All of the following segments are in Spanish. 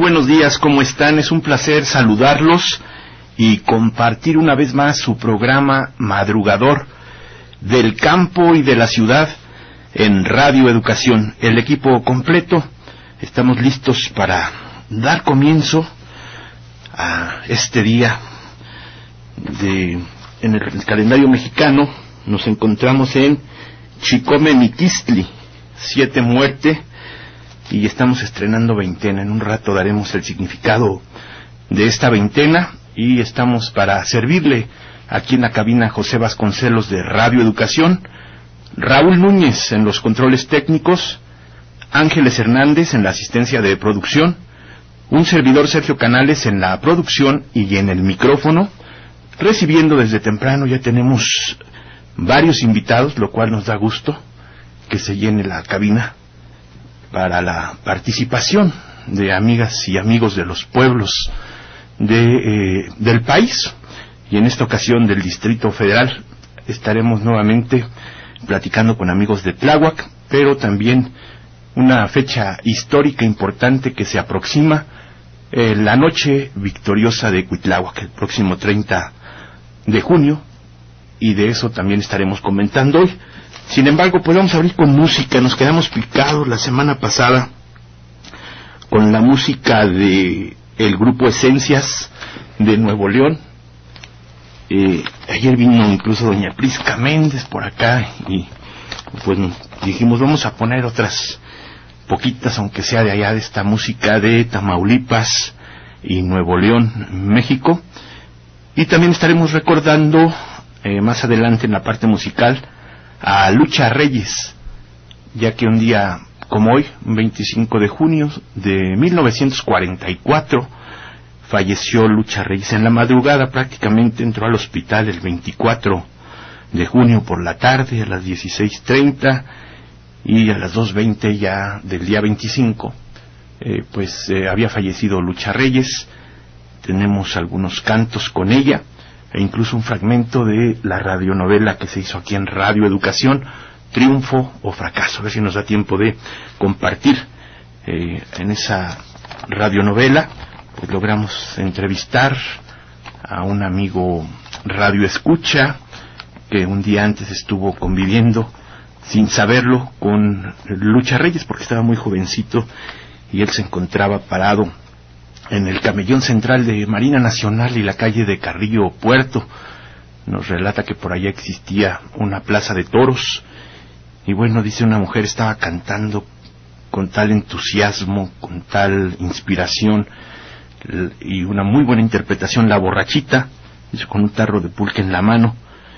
buenos días, ¿cómo están? Es un placer saludarlos y compartir una vez más su programa madrugador del campo y de la ciudad en Radio Educación. El equipo completo, estamos listos para dar comienzo a este día en el calendario mexicano. Nos encontramos en Chicome-Miquistli, 7 muerte, y estamos estrenando veintena. En un rato daremos el significado de esta veintena y estamos para servirle aquí en la cabina José Vasconcelos de Radio Educación, Raúl Núñez en los controles técnicos, Ángeles Hernández en la asistencia de producción, un servidor Sergio Canales en la producción y en el micrófono, recibiendo desde temprano. Ya tenemos varios invitados, lo cual nos da gusto que se llene la cabina para la participación de amigas y amigos de los pueblos del país, y en esta ocasión del Distrito Federal. Estaremos nuevamente platicando con amigos de Tláhuac, pero también una fecha histórica importante que se aproxima, la noche victoriosa de Cuitláhuac, el próximo 30 de junio, y de eso también estaremos comentando hoy. Sin embargo, pues vamos a abrir con música. Nos quedamos picados la semana pasada con la música de el grupo Esencias de Nuevo León. Ayer vino incluso doña Prisca Méndez por acá y pues dijimos vamos a poner otras poquitas, aunque sea de allá, de esta música de Tamaulipas y Nuevo León, México. Y también estaremos recordando más adelante en la parte musical a Lucha Reyes, ya que un día como hoy, 25 de junio de 1944, falleció Lucha Reyes. En la madrugada prácticamente entró al hospital el 24 de junio por la tarde, a las 16:30, y a las 2:20 ya del día 25, había fallecido Lucha Reyes. Tenemos algunos cantos con ella, e incluso un fragmento de la radionovela que se hizo aquí en Radio Educación, Triunfo o Fracaso. A ver si nos da tiempo de compartir en esa radionovela. Pues logramos entrevistar a un amigo radio escucha que un día antes estuvo conviviendo, sin saberlo, con Lucha Reyes, porque estaba muy jovencito y él se encontraba parado en el camellón central de Marina Nacional y la calle de Carrillo Puerto. Nos relata que por allá existía una plaza de toros, y bueno, dice, una mujer estaba cantando con tal entusiasmo, con tal inspiración y una muy buena interpretación, La Borrachita, dice, con un tarro de pulque en la mano,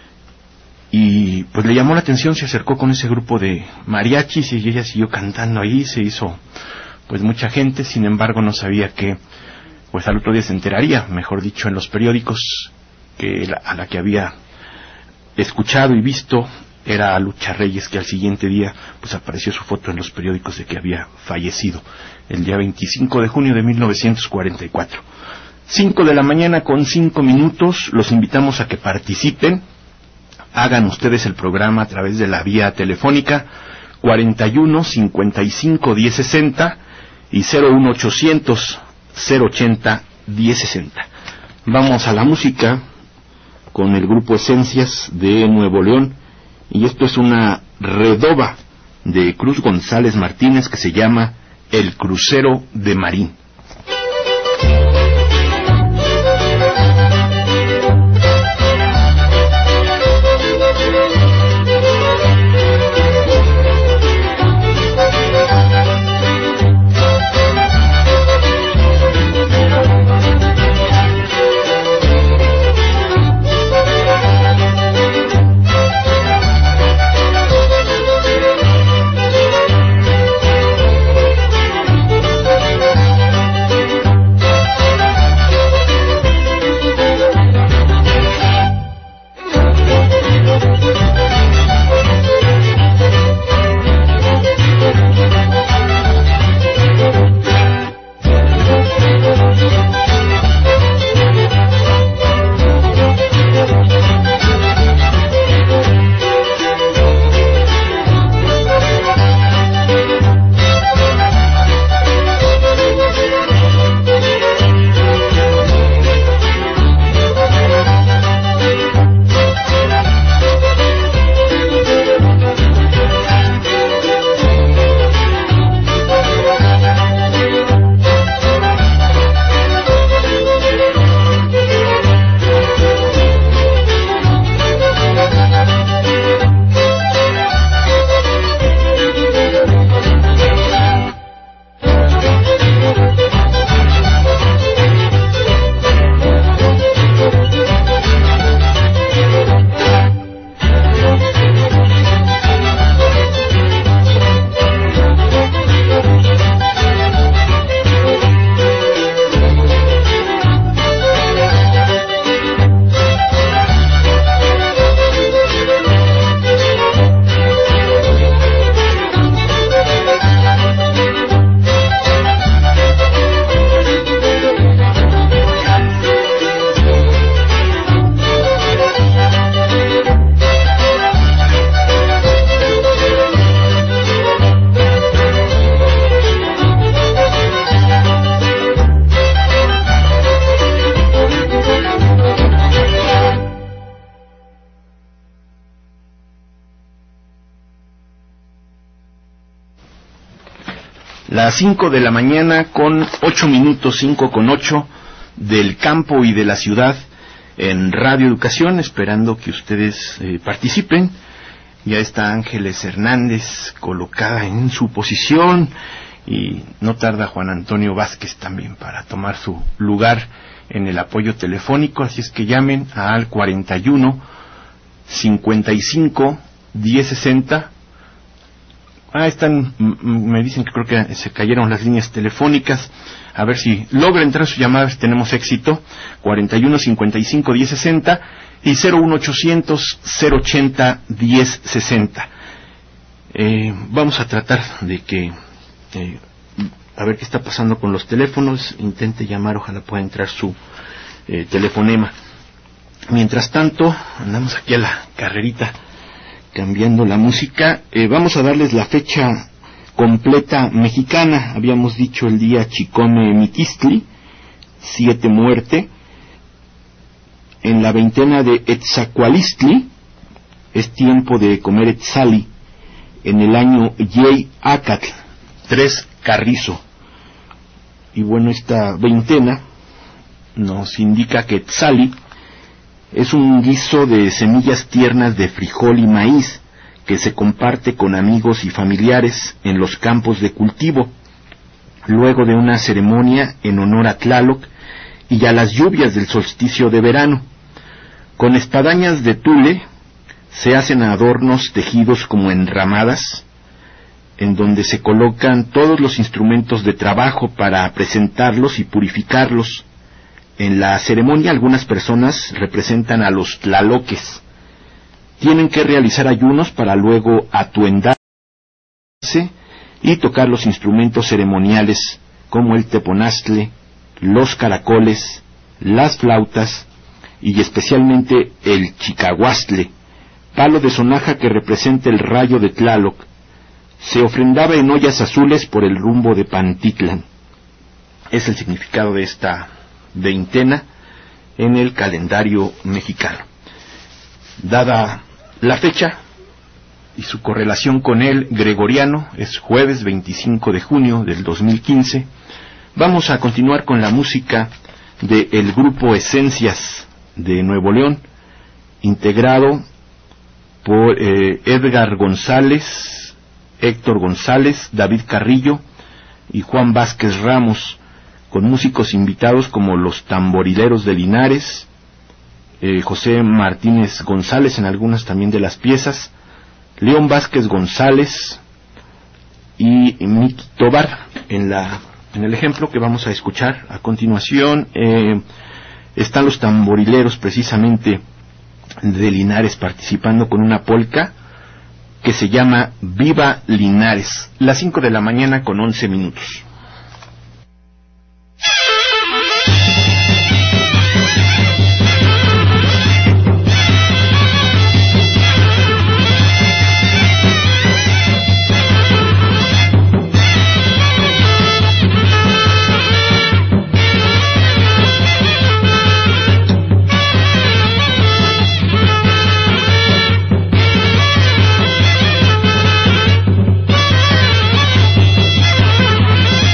y pues le llamó la atención, se acercó con ese grupo de mariachis y ella siguió cantando ahí. Se hizo pues mucha gente. Sin embargo, no sabía que pues al otro día se enteraría, mejor dicho, en los periódicos, que a la que había escuchado y visto era a Lucha Reyes, que al siguiente día pues apareció su foto en los periódicos de que había fallecido el día 25 de junio de 1944. 5 de la mañana con 5 minutos. Los invitamos a que participen. Hagan ustedes el programa a través de la vía telefónica 41 55 1060 y 01800 080 1060. Vamos a la música con el grupo Esencias de Nuevo León, y esto es una redoba de Cruz González Martínez que se llama El Crucero de Marín. Las 5 de la mañana con 8 minutos, 5 con 8, del campo y de la ciudad en Radio Educación, esperando que ustedes participen. Ya está Ángeles Hernández colocada en su posición y no tarda Juan Antonio Vázquez también para tomar su lugar en el apoyo telefónico, así es que llamen al 41 55 1060. Están, me dicen que creo que se cayeron las líneas telefónicas. A ver si logra entrar su llamada, si tenemos éxito. 41 55 1060 y 01800 080 1060. Vamos a tratar de que a ver qué está pasando con los teléfonos. Intente llamar, ojalá pueda entrar su telefonema. Mientras tanto, andamos aquí a la carrerita cambiando la música. Vamos a darles la fecha completa mexicana. Habíamos dicho el día Chicome Mitistli, 7 muerte. En la veintena de Etzacualistli es tiempo de comer etzali. En el año Yey Acatl, 3 carrizo. Y bueno, esta veintena nos indica que etzali es un guiso de semillas tiernas de frijol y maíz que se comparte con amigos y familiares en los campos de cultivo, luego de una ceremonia en honor a Tlaloc y a las lluvias del solsticio de verano. Con espadañas de tule se hacen adornos tejidos como enramadas, en donde se colocan todos los instrumentos de trabajo para presentarlos y purificarlos. En la ceremonia algunas personas representan a los tlaloques. Tienen que realizar ayunos para luego atuendarse y tocar los instrumentos ceremoniales como el teponaztle, los caracoles, las flautas y especialmente el chicahuastle, palo de sonaja que representa el rayo de Tlaloc. Se ofrendaba en ollas azules por el rumbo de Pantitlan. Es el significado de esta veintena en el calendario mexicano. Dada la fecha y su correlación con el gregoriano, es jueves 25 de junio del 2015, vamos a continuar con la música del grupo Esencias de Nuevo León, integrado por Edgar González, Héctor González, David Carrillo y Juan Vázquez Ramos, con músicos invitados como los Tamborileros de Linares, José Martínez González en algunas también de las piezas, León Vázquez González y Miki Tobar en el ejemplo que vamos a escuchar a continuación. Están los Tamborileros precisamente de Linares participando con una polca que se llama Viva Linares. Las 5 de la mañana con 11 minutos. Viva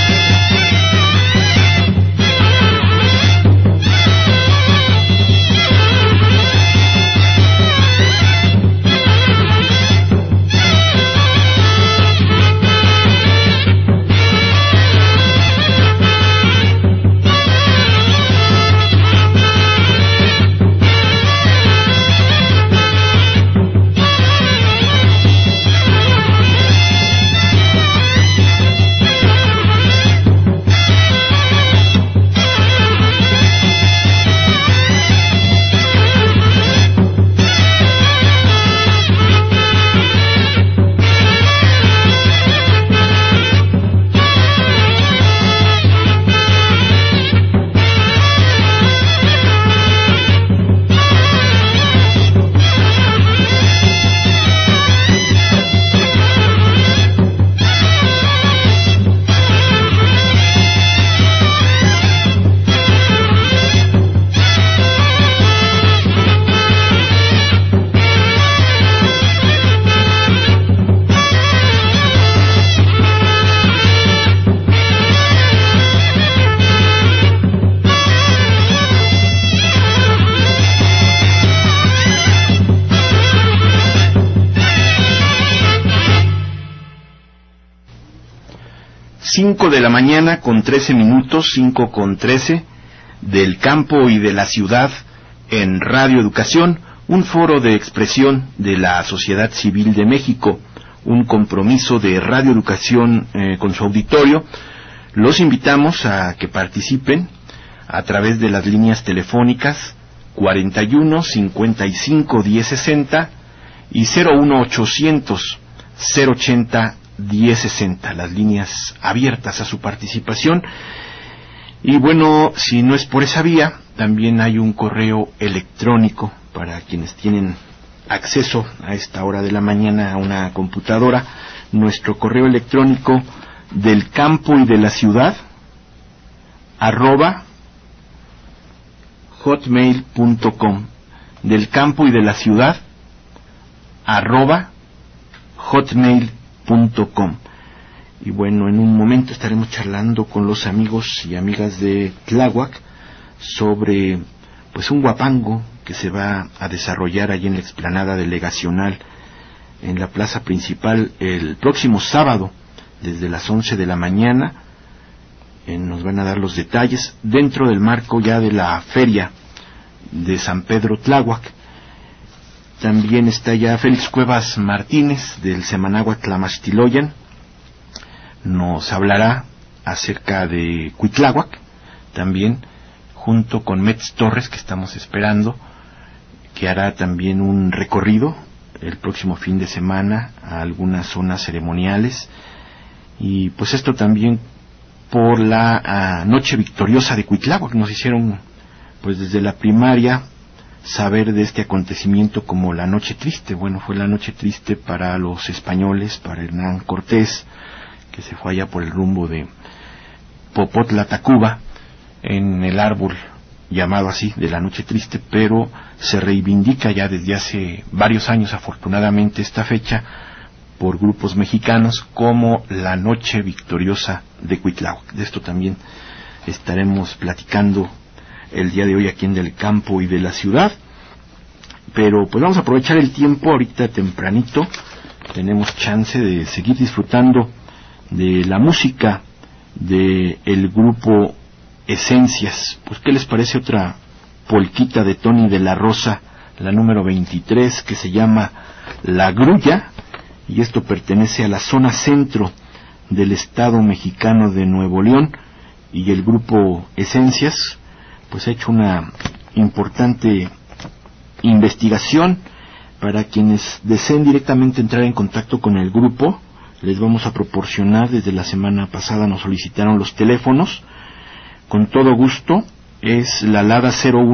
5 de la mañana con 13 minutos, 5 con 13, del campo y de la ciudad en Radio Educación, un foro de expresión de la sociedad civil de México, un compromiso de Radio Educación con su auditorio. Los invitamos a que participen a través de las líneas telefónicas 41 55 1060 y 01800 080 1060, las líneas abiertas a su participación. Y bueno, si no es por esa vía, también hay un correo electrónico para quienes tienen acceso a esta hora de la mañana a una computadora. Nuestro correo electrónico del campo y de la ciudad @hotmail.com, del campo y de la ciudad @hotmail.com. Y bueno, en un momento estaremos charlando con los amigos y amigas de Tláhuac sobre pues un guapango que se va a desarrollar allí en la explanada delegacional en la plaza principal el próximo sábado desde las 11 de la mañana. Nos van a dar los detalles dentro del marco ya de la feria de San Pedro Tláhuac. También está ya Félix Cuevas Martínez del Semanáhuatl Tlamachtiloyan. Nos hablará acerca de Cuitláhuac, también junto con Metz Torres, que estamos esperando, que hará también un recorrido el próximo fin de semana a algunas zonas ceremoniales. Y pues esto también por la Noche Victoriosa de Cuitláhuac. Nos hicieron pues desde la primaria saber de este acontecimiento como la Noche Triste. Bueno, fue la Noche Triste para los españoles, para Hernán Cortés, que se fue allá por el rumbo de Popotla, Tacuba, en el árbol llamado así de la Noche Triste, pero se reivindica ya desde hace varios años, afortunadamente, esta fecha por grupos mexicanos como la Noche Victoriosa de Cuitláhuac. De esto también estaremos platicando el día de hoy aquí en Del Campo y de la Ciudad. Pero pues vamos a aprovechar el tiempo ahorita tempranito, tenemos chance de seguir disfrutando de la música de el grupo Esencias. Pues ¿qué les parece otra polquita de Tony de la Rosa, la número 23, que se llama La Grulla? Y esto pertenece a la zona centro del estado mexicano de Nuevo León, y el grupo Esencias pues ha hecho una importante investigación. Para quienes deseen directamente entrar en contacto con el grupo, les vamos a proporcionar, desde la semana pasada nos solicitaron los teléfonos, con todo gusto. Es la alada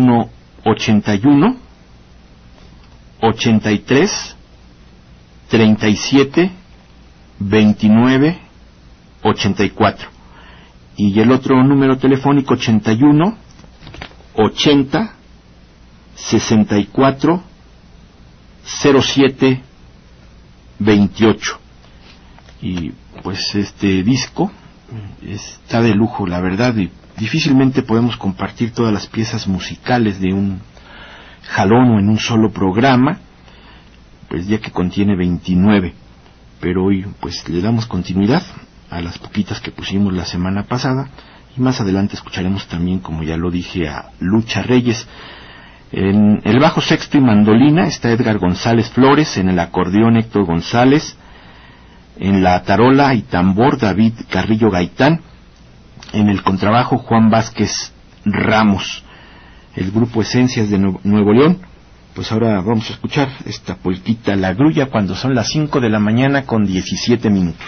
0181 83 37 29 84, y el otro número telefónico 81 80 64 07 28. Y pues este disco está de lujo, la verdad, y difícilmente podemos compartir todas las piezas musicales de un jalón o en un solo programa, pues ya que contiene 29, pero hoy pues le damos continuidad a las poquitas que pusimos la semana pasada, y más adelante escucharemos también, como ya lo dije, a Lucha Reyes. En el bajo sexto y mandolina está Edgar González Flores, en el acordeón Héctor González, en la tarola y tambor David Carrillo Gaitán, en el contrabajo Juan Vázquez Ramos. El grupo Esencias de Nuevo León. Pues ahora vamos a escuchar esta polquita La Grulla, cuando son las 5 de la mañana con 17 minutos.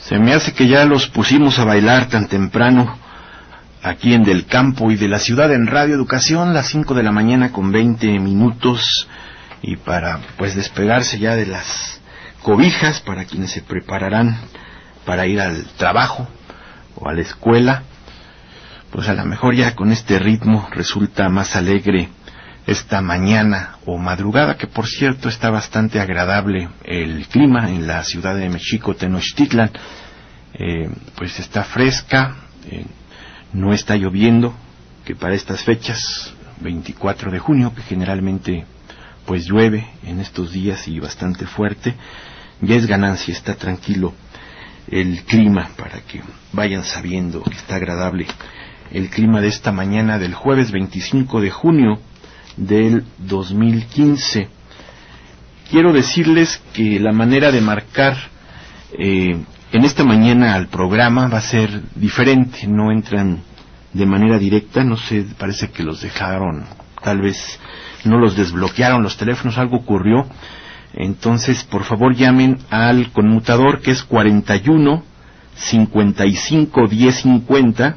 Se me hace que ya los pusimos a bailar tan temprano aquí en Del Campo y de la Ciudad en Radio Educación, las 5 de la mañana con 20 minutos, y para pues despegarse ya de las cobijas para quienes se prepararán para ir al trabajo o a la escuela. Pues a lo mejor ya con este ritmo resulta más alegre esta mañana o madrugada, que por cierto está bastante agradable el clima en la ciudad de Mexico, Tenochtitlan. Pues está fresca, no está lloviendo, que para estas fechas, 24 de junio, que generalmente pues llueve en estos días y bastante fuerte, ya es ganancia, está tranquilo el clima, para que vayan sabiendo que está agradable el clima de esta mañana del jueves 25 de junio del 2015. Quiero decirles que la manera de marcar en esta mañana al programa va a ser diferente, no entran de manera directa, no sé, parece que los dejaron, tal vez no los desbloquearon los teléfonos, algo ocurrió. Entonces, por favor, llamen al conmutador, que es 41 55 10 50,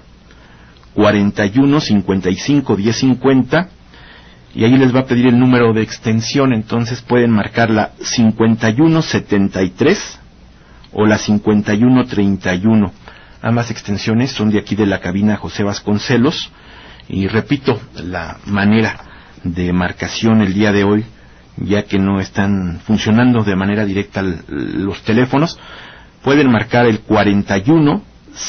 41 55 10 50, y ahí les va a pedir el número de extensión. Entonces pueden marcar la 51 73 o la 51 31. Ambas extensiones son de aquí de la cabina José Vasconcelos. Y repito, la manera de marcación el día de hoy, ya que no están funcionando de manera directa los teléfonos, pueden marcar el 41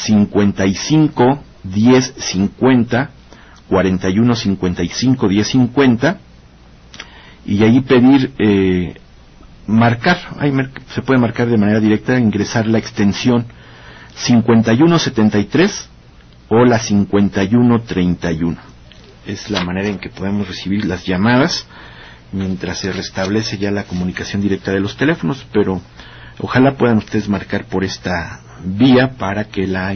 55 10 50, 41 55 10 50, y allí pedir marcar. Ahí se puede marcar de manera directa, ingresar la extensión 51 73 o la 51 31. Es la manera en que podemos recibir las llamadas mientras se restablece ya la comunicación directa de los teléfonos, pero ojalá puedan ustedes marcar por esta vía para que la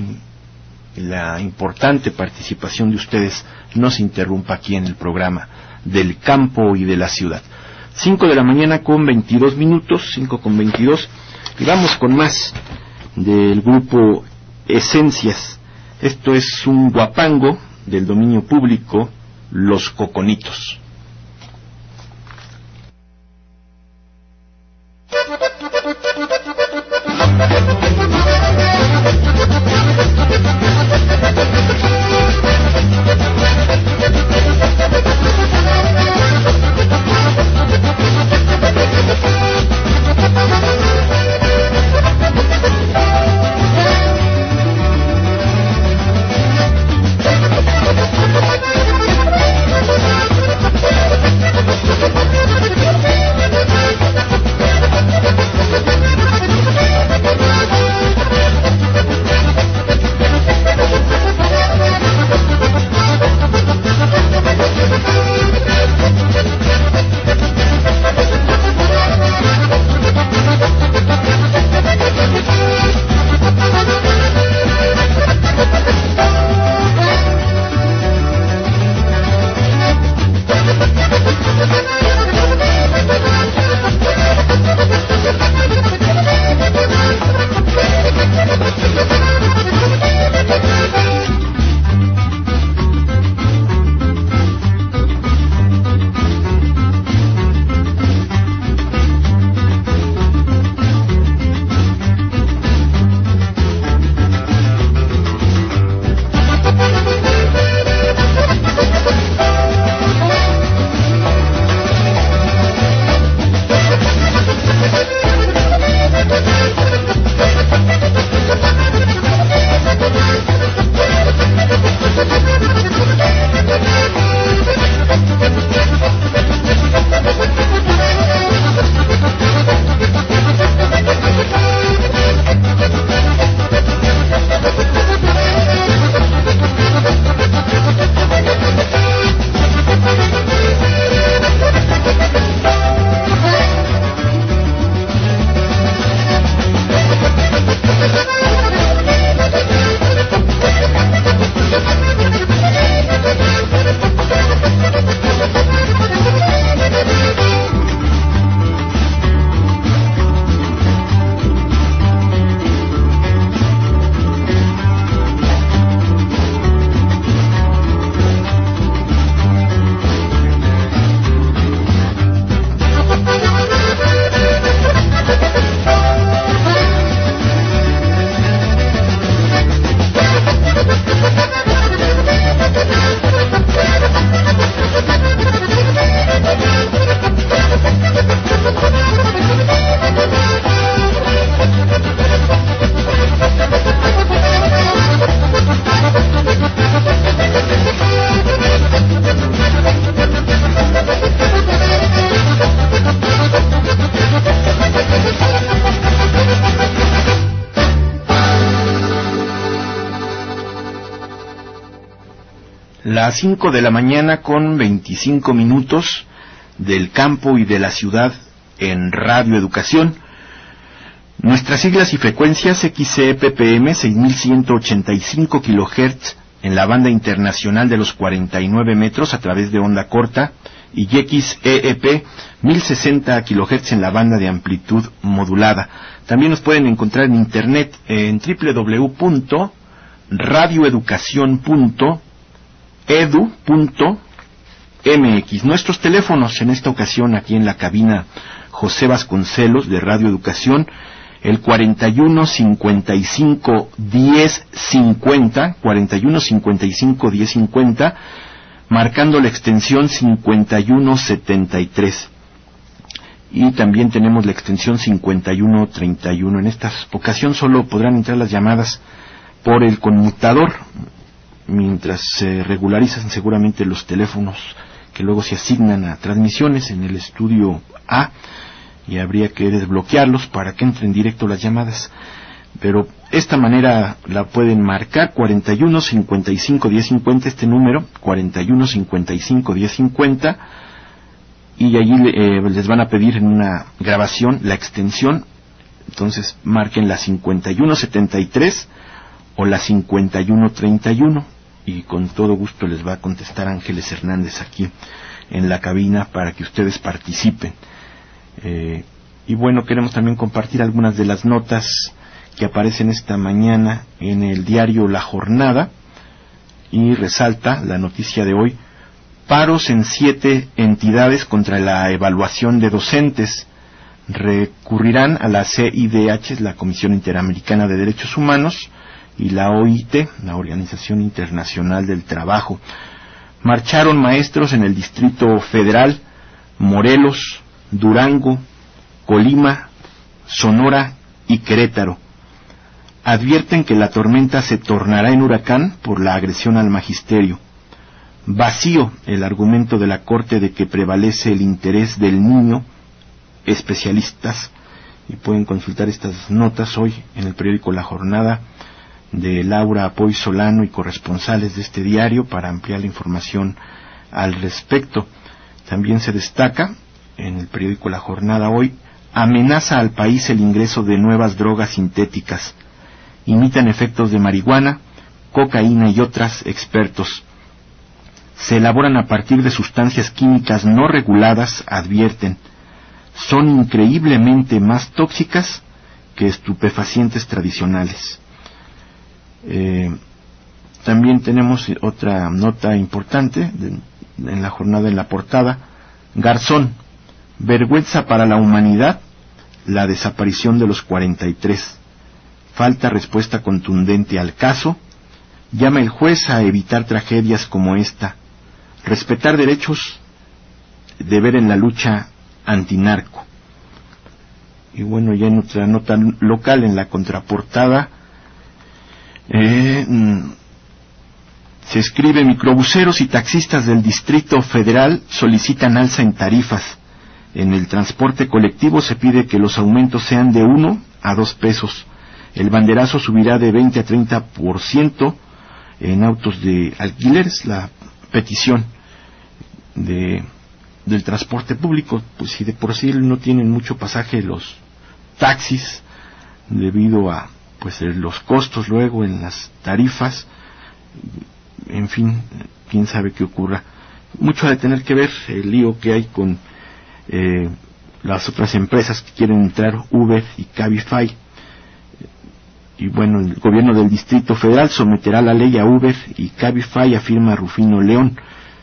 importante participación de ustedes no se interrumpa aquí en el programa Del Campo y de la Ciudad. 5 de la mañana con 22 minutos, 5 con 22, y vamos con más del grupo Esencias. Esto es un guapango del dominio público, Los Coconitos. Las 5 de la mañana con 25 minutos del campo y de la ciudad en Radio Educación. Nuestras siglas y frecuencias: XCPPM 6185 kHz en la banda internacional de los 49 metros a través de onda corta, y XEEP 1060 kHz en la banda de amplitud modulada. También nos pueden encontrar en internet en www.radioeducacion.edu.mx. Nuestros teléfonos en esta ocasión aquí en la cabina José Vasconcelos de Radio Educación: el 4155-1050, 4155-1050, marcando la extensión 5173. Y también tenemos la extensión 5131. En esta ocasión solo podrán entrar las llamadas por el conmutador, mientras se regularizan seguramente los teléfonos que luego se asignan a transmisiones en el estudio A, y habría que desbloquearlos para que entren directo las llamadas. Pero esta manera la pueden marcar: 4155-1050, este número, 4155-1050, y allí les van a pedir en una grabación la extensión. Entonces marquen la 5173 o la 5131, y con todo gusto les va a contestar Ángeles Hernández aquí en la cabina para que ustedes participen. Y bueno, queremos también compartir algunas de las notas que aparecen esta mañana en el diario La Jornada, y resalta la noticia de hoy: paros en 7 entidades contra la evaluación de docentes. Recurrirán a la CIDH, la Comisión Interamericana de Derechos Humanos, y la OIT, la Organización Internacional del Trabajo. Marcharon maestros en el Distrito Federal, Morelos, Durango, Colima, Sonora y Querétaro. Advierten que la tormenta se tornará en huracán por la agresión al magisterio. Vacío el argumento de la Corte de que prevalece el interés del niño. Especialistas, y pueden consultar estas notas hoy en el periódico La Jornada, de Laura Apoy Solano y corresponsales de este diario, para ampliar la información al respecto. También se destaca en el periódico La Jornada hoy: amenaza al país el ingreso de nuevas drogas sintéticas. Imitan efectos de marihuana, cocaína y otras, expertos. Se elaboran a partir de sustancias químicas no reguladas, advierten. Son increíblemente más tóxicas que estupefacientes tradicionales. También tenemos otra nota importante en La Jornada, en la portada: Garzón, vergüenza para la humanidad la desaparición de los 43. Falta respuesta contundente al caso. Llama el juez a evitar tragedias como esta. Respetar derechos, deber en la lucha antinarco. Y bueno, ya en otra nota local, en la contraportada, se escribe: microbuseros y taxistas del Distrito Federal solicitan alza en tarifas. En el transporte colectivo se pide que los aumentos sean de 1 a 2 pesos. El banderazo subirá de 20 a 30% en autos de alquileres. La petición del transporte público, pues si de por sí no tienen mucho pasaje los taxis, debido a pues los costos luego en las tarifas, en fin, quién sabe qué ocurra. Mucho ha de tener que ver el lío que hay con las otras empresas que quieren entrar, Uber y Cabify. Y bueno, el gobierno del Distrito Federal someterá la ley a Uber y Cabify, afirma Rufino León.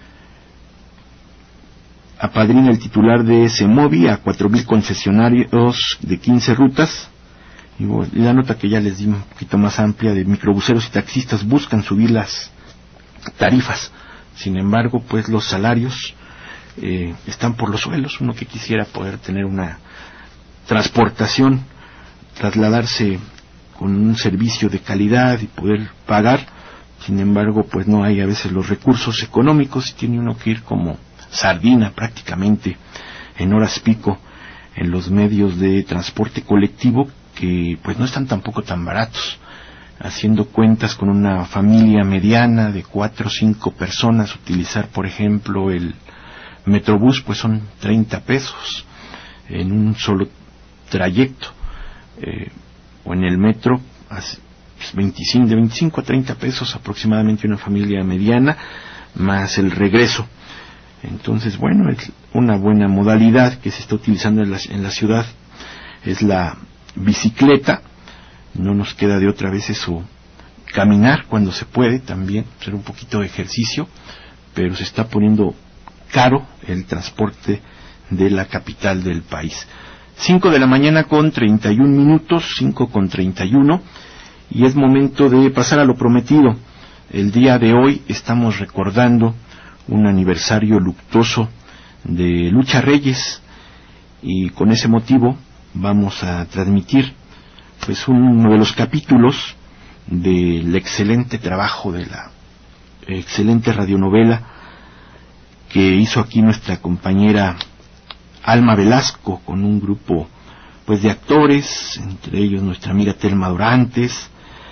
Apadrina el titular de Semovi a 4,000 concesionarios de 15 rutas. Y la nota que ya les di un poquito más amplia, de microbuseros y taxistas buscan subir las tarifas. Sin embargo, pues los salarios están por los suelos. Uno que quisiera poder tener una transportación, trasladarse con un servicio de calidad y poder pagar, sin embargo, pues no hay a veces los recursos económicos, y tiene uno que ir como sardina prácticamente en horas pico en los medios de transporte colectivo, que pues no están tampoco tan baratos. haciendo cuentas con una familia mediana de 4 o 5 personas, utilizar por ejemplo el Metrobús, pues son 30 pesos en un solo trayecto, o en el metro de 25 a 30 pesos aproximadamente una familia mediana, más el regreso. Entonces, bueno, es una buena modalidad que se está utilizando en la ciudad, es la bicicleta. No nos queda de otra vez eso, caminar cuando se puede también, hacer un poquito de ejercicio, pero se está poniendo caro el transporte de la capital del país. 5 de la mañana con 31 minutos, 5:31, y es momento de pasar a lo prometido. El día de hoy estamos recordando un aniversario luctuoso de Lucha Reyes, y con ese motivo vamos a transmitir pues uno de los capítulos del excelente trabajo de la excelente radionovela que hizo aquí nuestra compañera Alma Velasco, con un grupo pues de actores, entre ellos nuestra amiga Telma Dorantes,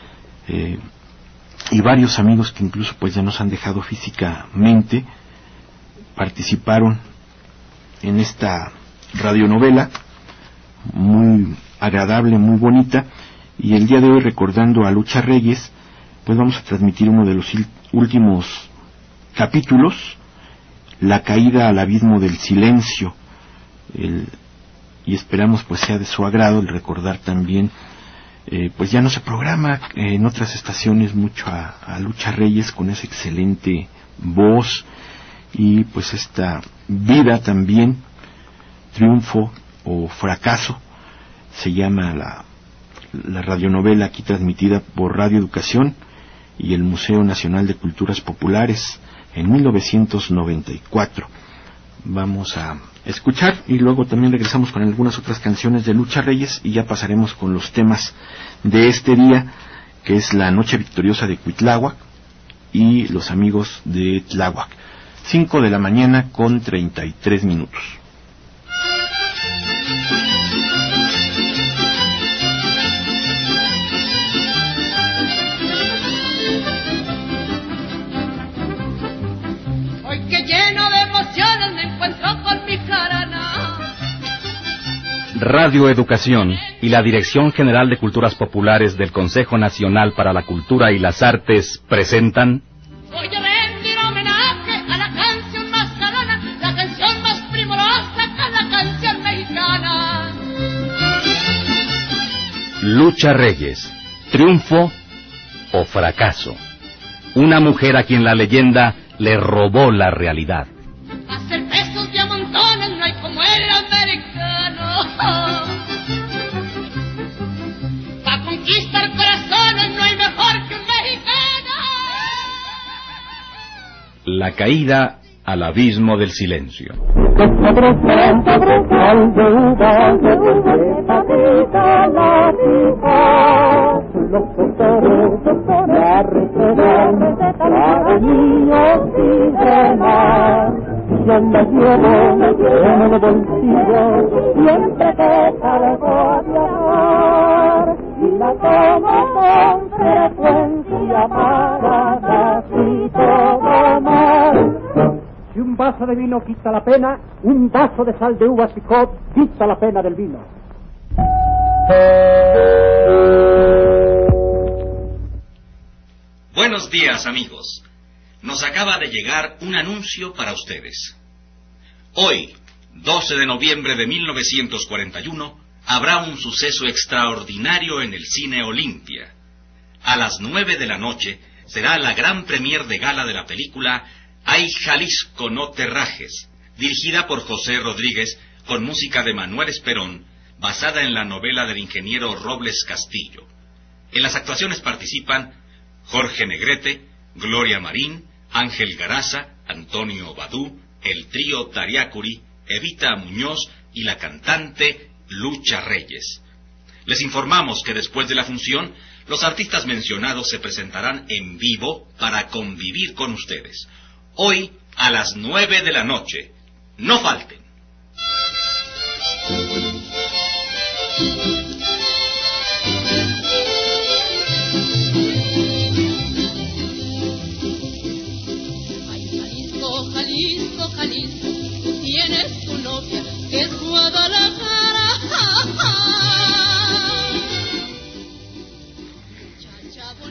y varios amigos que incluso pues ya nos han dejado físicamente. Participaron en esta radionovela muy agradable, muy bonita, y el día de hoy, recordando a Lucha Reyes, pues vamos a transmitir uno de los últimos capítulos, La caída al abismo del silencio, y esperamos pues sea de su agrado el recordar también, pues ya no se programa en otras estaciones mucho a Lucha Reyes, con esa excelente voz y pues esta vida también, triunfo o fracaso, se llama la radionovela, aquí transmitida por Radio Educación y el Museo Nacional de Culturas Populares en 1994. Vamos a escuchar y luego también regresamos con algunas otras canciones de Lucha Reyes, y ya pasaremos con los temas de este día, que es la Noche Victoriosa de Cuitláhuac y los amigos de Tláhuac. 5 de la mañana con 33 minutos. Hoy que lleno de emociones me encuentro con mi jarana. Radio Educación y la Dirección General de Culturas Populares del Consejo Nacional para la Cultura y las Artes presentan... Voy a rendir homenaje a la canción más carona, la canción más primorosa que la canción mexicana. Lucha Reyes, triunfo o fracaso. Una mujer a quien la leyenda le robó la realidad. Hacer pesos de a montones no hay como el americano. Pa' conquistar corazones no hay mejor que un mexicano. La caída al abismo del silencio. Yo me llevo en el bolsillo siempre que salgo a viajar, y la tomo con frecuencia para así tomar. Si un vaso de vino quita la pena, un vaso de sal de uvas picot quita la pena del vino. Buenos días, amigos. Nos acaba de llegar un anuncio para ustedes. Hoy, 12 de noviembre de 1941, habrá un suceso extraordinario en el Cine Olimpia. A las 9 de la noche será la gran premier de gala de la película Ay, Jalisco, no te rajes, dirigida por José Rodríguez, con música de Manuel Esperón, basada en la novela del ingeniero Robles Castillo. En las actuaciones participan Jorge Negrete, Gloria Marín, Ángel Garaza, Antonio Badú, el trío Tariacuri, Evita Muñoz y la cantante Lucha Reyes. Les informamos que después de la función, los artistas mencionados se presentarán en vivo para convivir con ustedes. Hoy a las 9 de la noche. No falten.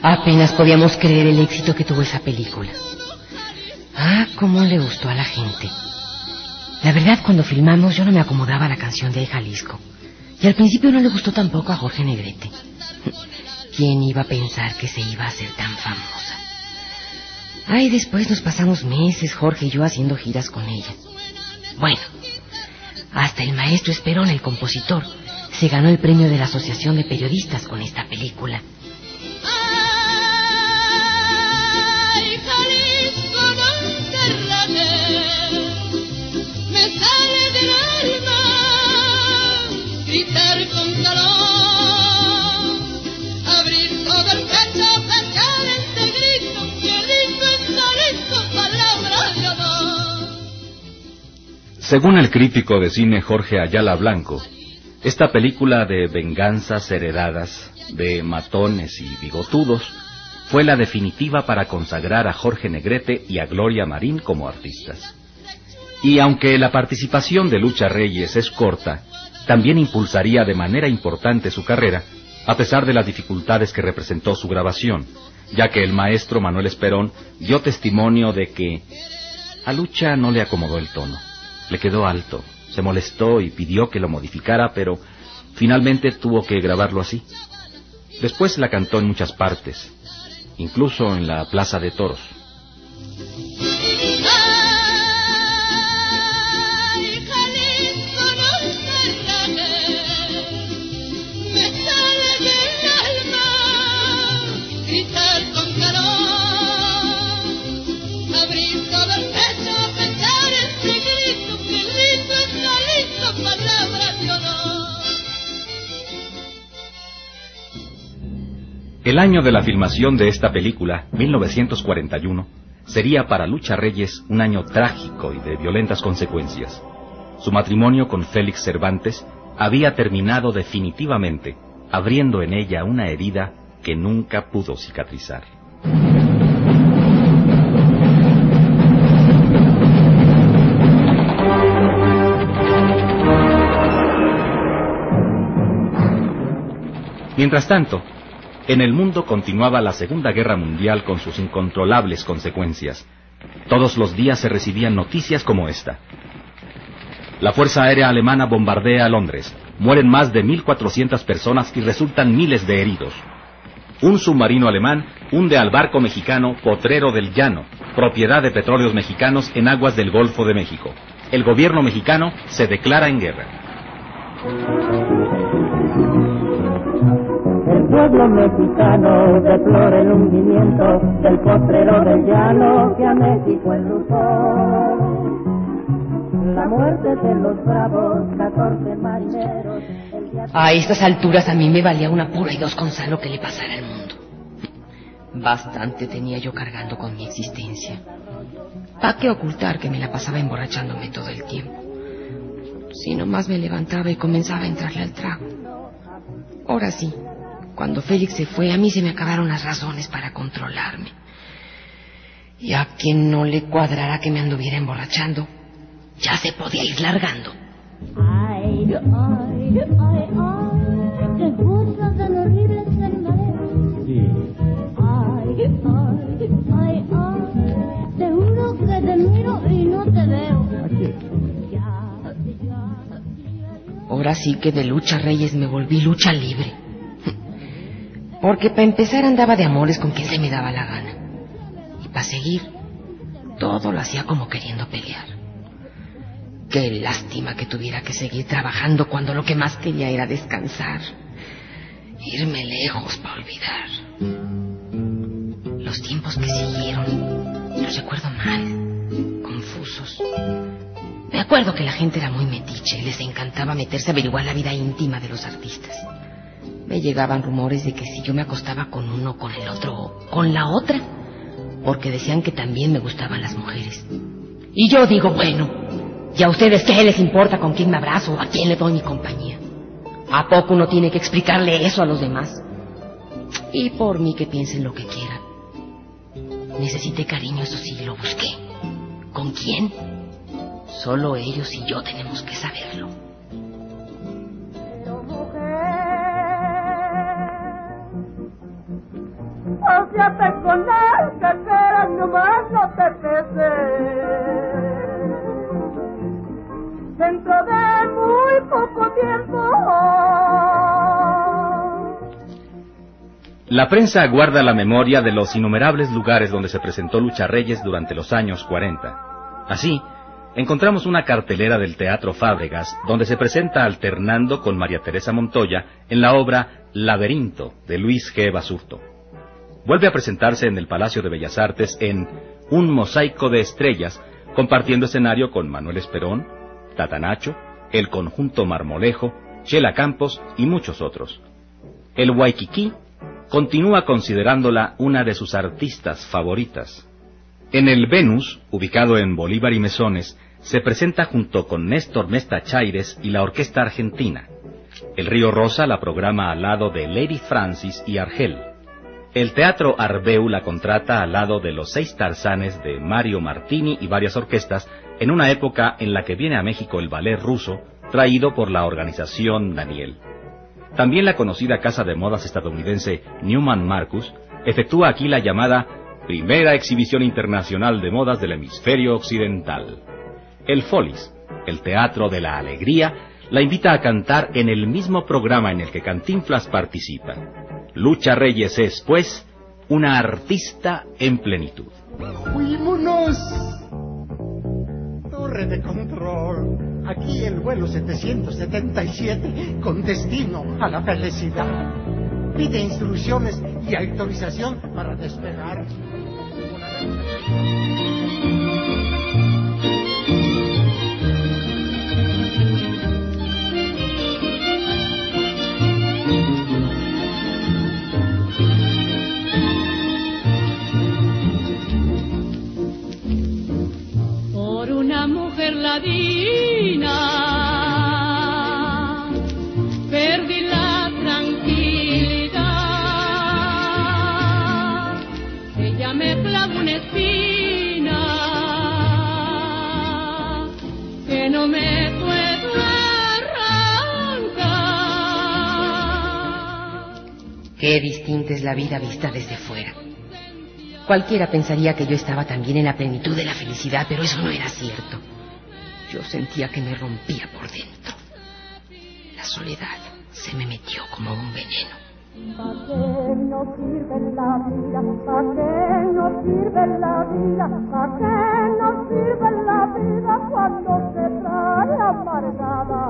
Apenas podíamos creer el éxito que tuvo esa película. Ah, cómo le gustó a la gente. La verdad, cuando filmamos yo no me acomodaba a la canción de Jalisco. Y al principio no le gustó tampoco a Jorge Negrete. ¿Quién iba a pensar que se iba a hacer tan famosa? Ay, después nos pasamos meses, Jorge y yo, haciendo giras con ella. Bueno, hasta el maestro Esperón, el compositor, se ganó el premio de la Asociación de Periodistas con esta película. Ay, Jalisco, Monterrey, me sale del alma gritar con calor, abrir todo el pecho, cantar este grito, que lindo es Jalisco, palabra de honor. Según el crítico de cine Jorge Ayala Blanco, esta película de venganzas heredadas, de matones y bigotudos, fue la definitiva para consagrar a Jorge Negrete y a Gloria Marín como artistas. Y aunque la participación de Lucha Reyes es corta, también impulsaría de manera importante su carrera, a pesar de las dificultades que representó su grabación, ya que el maestro Manuel Esperón dio testimonio de que a Lucha no le acomodó el tono, le quedó alto, se molestó y pidió que lo modificara, pero finalmente tuvo que grabarlo así. Después la cantó en muchas partes, incluso en la Plaza de Toros. Ay, Jalisco, Monterrey, me sale del alma gritar con calor, abrir todo el pecho, pensar este grito, que grito es Jalisco, palabra de honor. El año de la filmación de esta película, 1941, sería para Lucha Reyes un año trágico y de violentas consecuencias. Su matrimonio con Félix Cervantes había terminado definitivamente, abriendo en ella una herida que nunca pudo cicatrizar. Mientras tanto, en el mundo continuaba la Segunda Guerra Mundial con sus incontrolables consecuencias. Todos los días se recibían noticias como esta. La Fuerza Aérea Alemana bombardea a Londres. Mueren más de 1.400 personas y resultan miles de heridos. Un submarino alemán hunde al barco mexicano Potrero del Llano, propiedad de Petróleos Mexicanos en aguas del Golfo de México. El gobierno mexicano se declara en guerra. El pueblo mexicano deplora el hundimiento del Potrero del Llano que a México enlutó. La muerte de los bravos 14 marineros. A estas alturas a mí me valía una pura y dos Gonzalo lo que le pasara al mundo. Bastante tenía yo cargando con mi existencia. ¿Para qué ocultar que me la pasaba emborrachándome todo el tiempo? Si nomás me levantaba y comenzaba a entrarle al trago. Ahora sí, cuando Félix se fue, a mí se me acabaron las razones para controlarme. Y a quien no le cuadrara que me anduviera emborrachando, ya se podía ir largando. Ay, ay, ay, ay, te gustan tan horribles animales. Sí. Ay, ay, ay, ay, te juro que te miro y no te veo. Ahora sí que de Lucha Reyes me volví lucha libre. Porque para empezar andaba de amores con quien se me daba la gana. Y para seguir, todo lo hacía como queriendo pelear. Qué lástima que tuviera que seguir trabajando cuando lo que más quería era descansar. Irme lejos para olvidar. Los tiempos que siguieron, los recuerdo mal, confusos. Me acuerdo que la gente era muy metiche y les encantaba meterse a averiguar la vida íntima de los artistas. Me llegaban rumores de que si yo me acostaba con uno, con el otro o con la otra, porque decían que también me gustaban las mujeres. Y yo digo, bueno, ¿y a ustedes qué les importa con quién me abrazo o a quién le doy mi compañía? ¿A poco uno tiene que explicarle eso a los demás? Y por mí que piensen lo que quieran. Necesité cariño, eso sí, lo busqué. ¿Con quién? Solo ellos y yo tenemos que saberlo. asociate con él, que quieras nomás no te peses. Dentro de muy poco tiempo. La prensa guarda la memoria de los innumerables lugares donde se presentó Lucha Reyes durante los años 40. Así, encontramos una cartelera del Teatro Fábregas, donde se presenta alternando con María Teresa Montoya en la obra Laberinto, de Luis G. Basurto. Vuelve a presentarse en el Palacio de Bellas Artes en Un mosaico de estrellas, compartiendo escenario con Manuel Esperón, Tatanacho, el Conjunto Marmolejo, Chela Campos y muchos otros. El Waikiki continúa considerándola una de sus artistas favoritas. En el Venus, ubicado en Bolívar y Mesones, se presenta junto con Néstor Mesta Chaires y la Orquesta Argentina. El Río Rosa la programa al lado de Lady Francis y Argel. El Teatro Arbeu la contrata al lado de Los 6 Tarzanes de Mario Martini y varias orquestas, en una época en la que viene a México el ballet ruso, traído por la organización Daniel. También la conocida casa de modas estadounidense Neiman Marcus efectúa aquí la llamada Primera Exhibición Internacional de Modas del Hemisferio Occidental. El Follies, el Teatro de la Alegría, la invita a cantar en el mismo programa en el que Cantinflas participa. Lucha Reyes es, pues, una artista en plenitud. ¡Fuímonos! Torre de control. Aquí el vuelo 777 con destino a la felicidad. Pide instrucciones y autorización para despegar. Por una mujer ladina perdí la tranquilidad. Ella me clavó una espina que no me puedo arrancar. Qué distinta es la vida vista desde fuera. Cualquiera pensaría que yo estaba también en la plenitud de la felicidad, pero eso no era cierto. Yo sentía que me rompía por dentro. La soledad se me metió como un veneno. ¿Para qué nos sirve la vida? ¿Para qué nos sirve la vida? ¿Para qué nos sirve la vida cuando se trae amargada?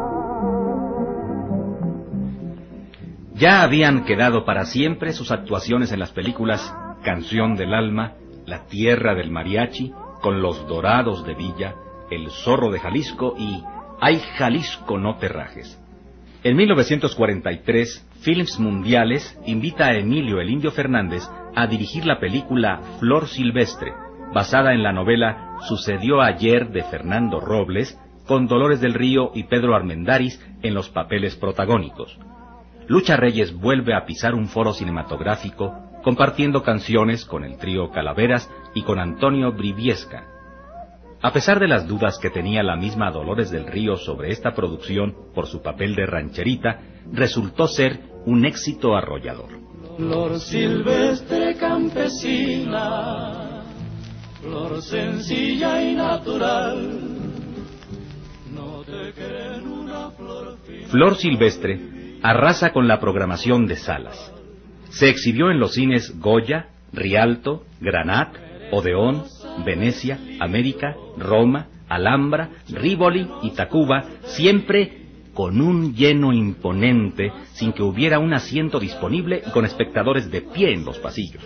Ya habían quedado para siempre sus actuaciones en las películas Canción del Alma, La Tierra del Mariachi, Con los Dorados de Villa, El Zorro de Jalisco y Ay Jalisco no te rajes. En 1943, Films Mundiales invita a Emilio el Indio Fernández a dirigir la película Flor Silvestre, basada en la novela Sucedió ayer de Fernando Robles, con Dolores del Río y Pedro Armendáriz en los papeles protagónicos. Lucha Reyes vuelve a pisar un foro cinematográfico, compartiendo canciones con el trío Calaveras y con Antonio Briviesca. A pesar de las dudas que tenía la misma Dolores del Río sobre esta producción por su papel de rancherita, resultó ser un éxito arrollador. Flor silvestre campesina, flor sencilla y natural, no te creen una flor fina. Flor Silvestre arrasa con la programación de salas. Se exhibió en los cines Goya, Rialto, Granat, Odeón, Venecia, América, Roma, Alhambra, Rívoli y Tacuba, siempre con un lleno imponente, sin que hubiera un asiento disponible y con espectadores de pie en los pasillos.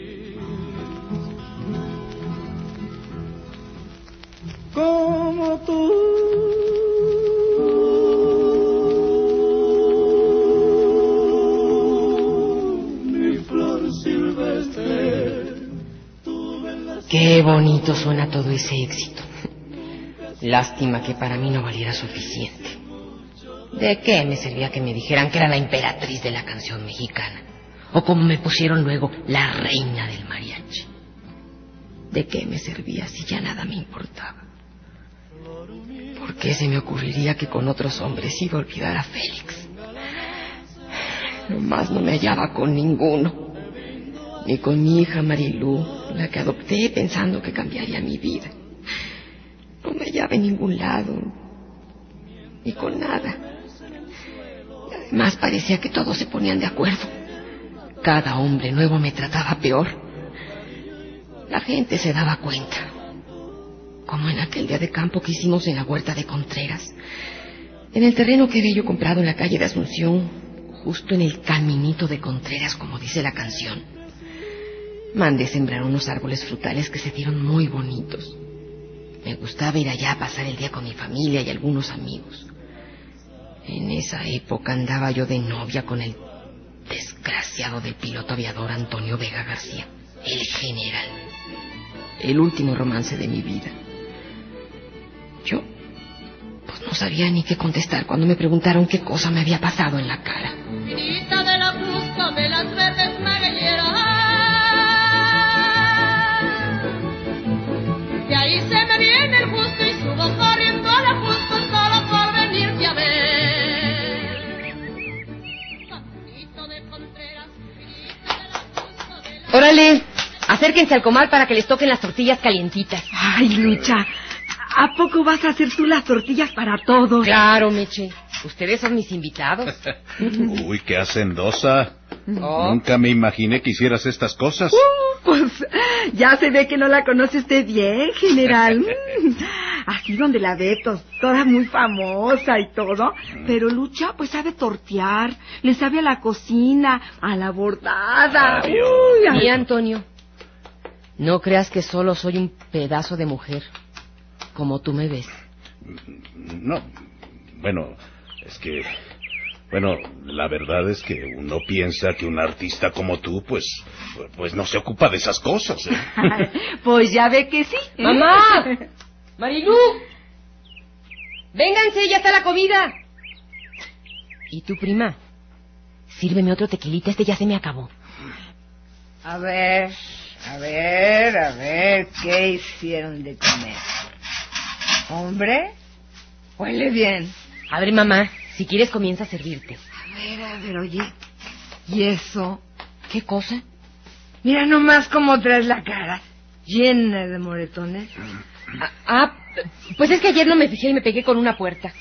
Como tú, mi flor silvestre. Qué bonito suena todo ese éxito. Lástima que para mí no valiera suficiente. ¿De qué me servía que me dijeran que era la emperatriz de la canción mexicana? O como me pusieron luego, la reina del mariachi. ¿De qué me servía si ya nada me importaba? ¿Por qué se me ocurriría que con otros hombres iba a olvidar a Félix? Nomás no me hallaba con ninguno. ni con mi hija Marilú, la que adopté pensando que cambiaría mi vida. No me hallaba en ningún lado, ni con nada. Y además parecía que todos se ponían de acuerdo. Cada hombre nuevo me trataba peor. La gente se daba cuenta, como en aquel día de campo que hicimos en la huerta de Contreras, en el terreno que había yo comprado en la calle de Asunción, justo en el caminito de Contreras, como dice la canción. Mandé sembrar unos árboles frutales que se dieron muy bonitos. Me gustaba ir allá a pasar el día con mi familia y algunos amigos. En esa época andaba yo de novia con el desgraciado del piloto aviador Antonio Vega García, el general. El último romance de mi vida. Yo, pues no sabía ni qué contestar cuando me preguntaron qué cosa me había pasado en la cara. Finita de la Cusco, de las verdes magalleras. De ahí se me viene el gusto y subo corriendo a la Cusco solo por venirte a ver. Pasito de Contreras, finita de la Cusco, de la... ¡Órale! Acérquense al comal para que les toquen las tortillas calientitas. Ay, Lucha, ¿a poco vas a hacer tú las tortillas para todos? Claro, Meche. Ustedes son mis invitados. Uy, qué hacendosa. Oh. Nunca me imaginé que hicieras estas cosas. Pues ya se ve que no la conoce usted bien, general. Así donde la ve, toda muy famosa y todo. Pero Lucha, pues sabe tortear, le sabe a la cocina, a la bordada. Y Antonio, no creas que solo soy un pedazo de mujer, como tú me ves. No, bueno, es que... Bueno, la verdad es que uno piensa que un artista como tú, pues no se ocupa de esas cosas, ¿eh? Pues ya ve que sí. ¡Mamá! ¡Marilú! ¡Vénganse, ya está la comida! ¿Y tú, prima? Sírveme otro tequilita, este ya se me acabó. A ver, ¿qué hicieron de comer? ¿Hombre? Huele bien. A ver, mamá, si quieres comienza a servirte. A ver, oye, ¿y eso? ¿Qué cosa? Mira nomás cómo traes la cara, llena de moretones. Pues es que ayer no me fijé y me pegué con una puerta.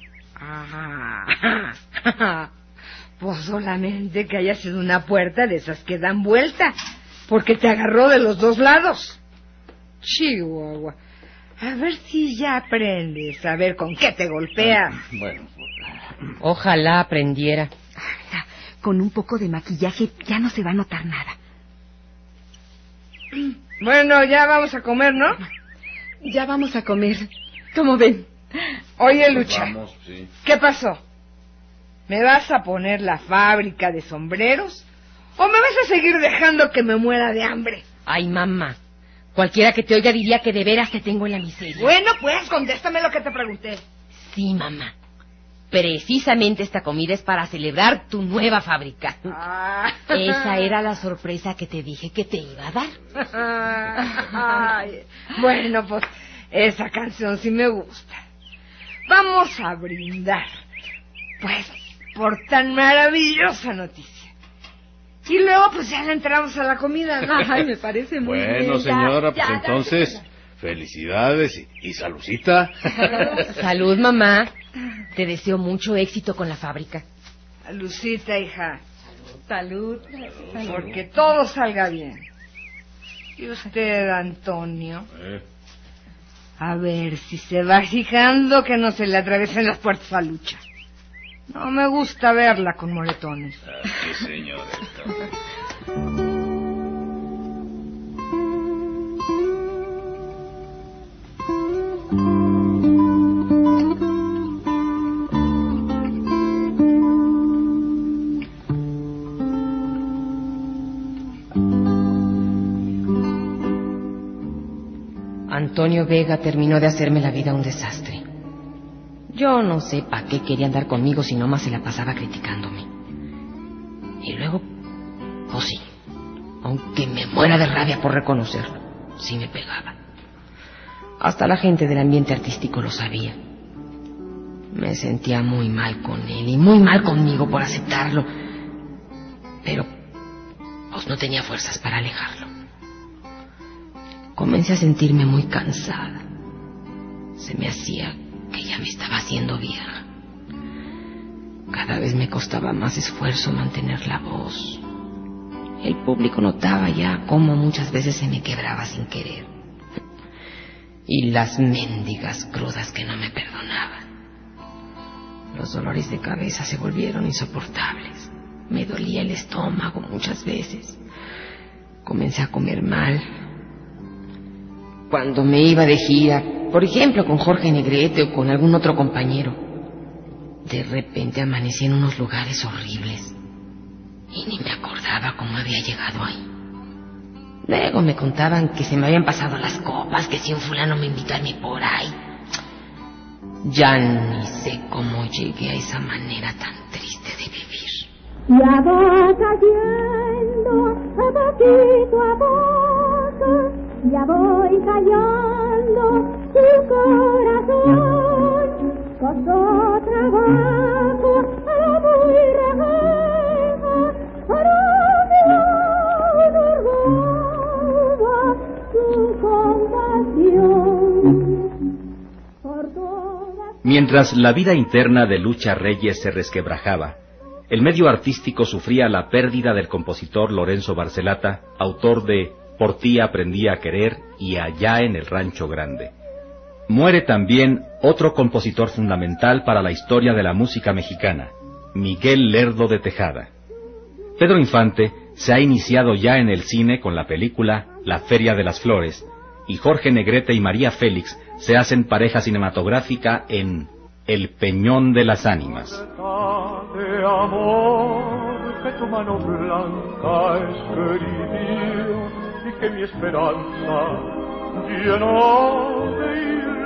Ajá. Pues solamente que haya sido una puerta de esas que dan vuelta, porque te agarró de los dos lados. Chihuahua. A ver si ya aprendes a ver con qué te golpea. Bueno. Ojalá aprendiera. Mira, con un poco de maquillaje ya no se va a notar nada. Bueno, ya vamos a comer, ¿no? Ya vamos a comer. ¿Cómo ven? Oye, Lucha, Vamos, sí. ¿Qué pasó? ¿Me vas a poner la fábrica de sombreros? ¿O me vas a seguir dejando que me muera de hambre? Ay, mamá. Cualquiera que te oiga diría que de veras te tengo en la miseria. Bueno, pues, contéstame lo que te pregunté. Sí, mamá. Precisamente esta comida es para celebrar tu nueva fábrica. Esa era la sorpresa que te dije que te iba a dar. Ay, bueno, pues, esa canción sí me gusta. Vamos a brindar, pues, por tan maravillosa noticia. Y luego, pues, ya le entramos a la comida, ¿no? Ay, me parece muy bien. Bueno, señora, pues Ya, entonces, felicidades y salucita. Salud, mamá. Te deseo mucho éxito con la fábrica. Lucita, hija. Salud. Porque todo salga bien. ¿Y usted, Antonio? A ver si se va fijando que no se le atraviesen las puertas a Lucha. No me gusta verla con moretones. Sí, señora. Antonio Vega terminó de hacerme la vida un desastre. Yo no sé para qué quería andar conmigo si nomás se la pasaba criticándome. Y luego, pues sí, aunque me muera de rabia por reconocerlo, sí me pegaba. Hasta la gente del ambiente artístico lo sabía. Me sentía muy mal con él y muy mal conmigo por aceptarlo. Pero, pues pues no tenía fuerzas para alejarlo. Comencé a sentirme muy cansada. Se me hacía que ya me estaba haciendo vieja. Cada vez me costaba más esfuerzo mantener la voz. El público notaba ya cómo muchas veces se me quebraba sin querer. Y las mendigas crudas que no me perdonaban. Los dolores de cabeza se volvieron insoportables. Me dolía el estómago muchas veces. Comencé a comer mal. Cuando me iba de gira, por ejemplo con Jorge Negrete o con algún otro compañero, de repente amanecí en unos lugares horribles y ni me acordaba cómo había llegado ahí. Luego me contaban que se me habían pasado las copas, que si un fulano me invitó a irme por ahí. Ya ni sé cómo llegué a esa manera tan triste de vivir. Ya va cayendo a poquito a poco, ya voy callando tu corazón. Costó trabajo a la muy remeja, para mí no roba tu compasión. Por todas... Mientras la vida interna de Lucha Reyes se resquebrajaba, el medio artístico sufría la pérdida del compositor Lorenzo Barcelata, autor de Por ti aprendí a querer y Allá en el Rancho Grande. Muere también otro compositor fundamental para la historia de la música mexicana, Miguel Lerdo de Tejada. Pedro Infante se ha iniciado ya en el cine con la película La Feria de las Flores, y Jorge Negrete y María Félix se hacen pareja cinematográfica en El Peñón de las Ánimas. De amor que tu mano blanca escribió y que mi esperanza llenó de ilusión.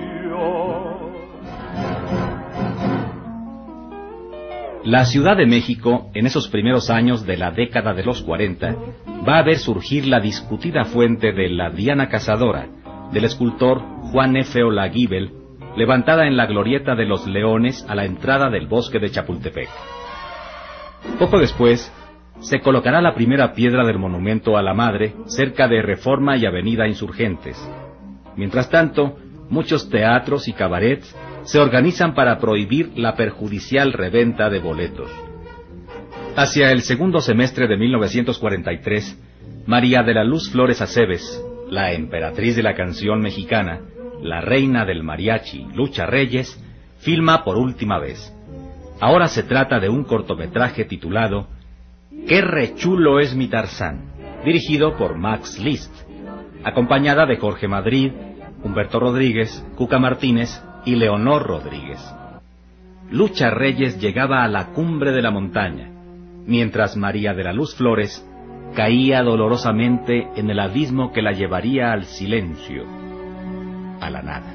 La Ciudad de México, en esos primeros años de la década de los 40, va a ver surgir la discutida fuente de la Diana Cazadora, del escultor Juan F. Olaguibel, levantada en la glorieta de los Leones a la entrada del bosque de Chapultepec. Poco después, se colocará la primera piedra del monumento a la Madre cerca de Reforma y Avenida Insurgentes. Mientras tanto, muchos teatros y cabarets se organizan para prohibir la perjudicial reventa de boletos. Hacia el segundo semestre de 1943, María de la Luz Flores Aceves, la emperatriz de la canción mexicana, la reina del mariachi, Lucha Reyes, filma por última vez. Ahora se trata de un cortometraje titulado ¡Qué rechulo es mi Tarzán!, dirigido por Max Liszt, acompañada de Jorge Madrid, Humberto Rodríguez, Cuca Martínez y Leonor Rodríguez. Lucha Reyes llegaba a la cumbre de la montaña, mientras María de la Luz Flores caía dolorosamente en el abismo que la llevaría al silencio, a la nada.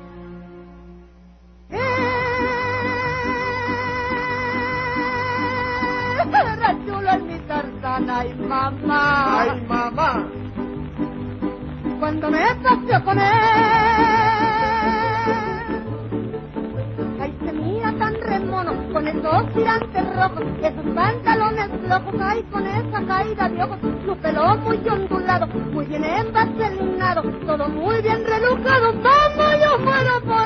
Rechulo es mi Tarzán, ay mamá. Ay mamá. Cuando me paseo con él, ay se mira tan remono, con esos tirantes rojos, y esos pantalones flojos, ay con esa caída de ojos, su pelo muy ondulado, muy bien envaselinado, todo muy bien relujado, como yo fuera por